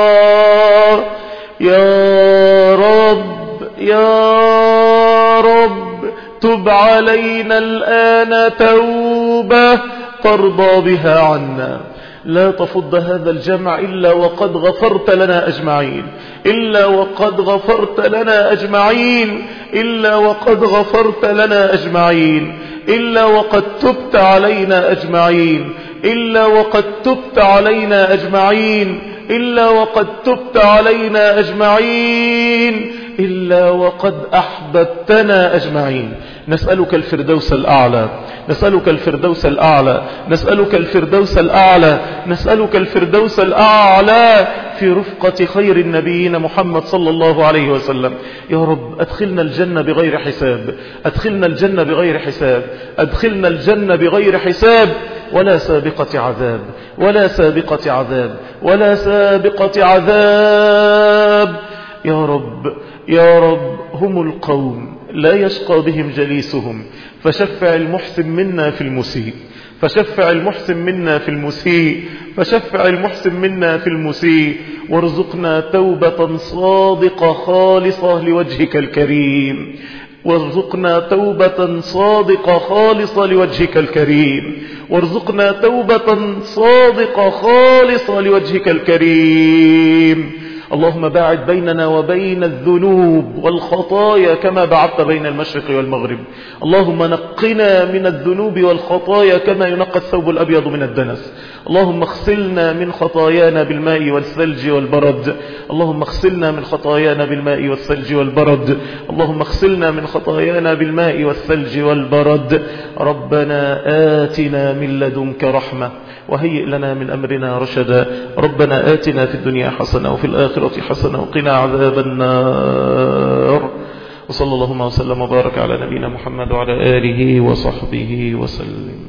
يا رب يا رب تب علينا الآن توبة ترضى بها عنا. لا تفض هذا الجمع إلا وقد غفرت لنا أجمعين، إلا وقد غفرت لنا أجمعين، إلا وقد غفرت لنا أجمعين، إلا وقد تبت علينا أجمعين، إلا وقد تبت علينا أجمعين، إلا وقد تبت علينا أجمعين، إلا وقد أحببتنا أجمعين. نسألك الفردوس الأعلى، نسألك الفردوس الأعلى، نسألك الفردوس الأعلى، نسألك الفردوس الأعلى في رفقة خير النبيين محمد صلى الله عليه وسلم. يا رب أدخلنا الجنة بغير حساب، أدخلنا الجنة بغير حساب، أدخلنا الجنة بغير حساب، ولا سابقة عذاب، ولا سابقة عذاب، ولا سابقة عذاب. يا رب يا رب هم القوم لا يشقى بهم جليسهم، فشفع المحسن منا في المسيء، فشفع المحسن منا في المسيء، فشفع المحسن منا في المسيء، وارزقنا توبة صادقة خالصة لوجهك الكريم، وارزقنا توبة صادقة خالصة لوجهك الكريم، وارزقنا توبة صادقة خالصة لوجهك الكريم. اللهم باعد بيننا وبين الذنوب والخطايا كما بعدت بين المشرق والمغرب. اللهم نقنا من الذنوب والخطايا كما ينقى الثوب الأبيض من الدنس. اللهم اغسلنا من خطايانا بالماء والثلج والبرد. اللهم اغسلنا من خطايانا بالماء والثلج والبرد. اللهم اغسلنا من خطايانا بالماء والثلج والبرد. ربنا آتنا من لدنك رحمة وهيئ لنا من أمرنا رشدا. ربنا آتنا في الدنيا حسنة وفي الآخرة حسنة وقنا عذاب النار. وصلى اللهم وسلم وبارك على نبينا محمد وعلى آله وصحبه وسلم.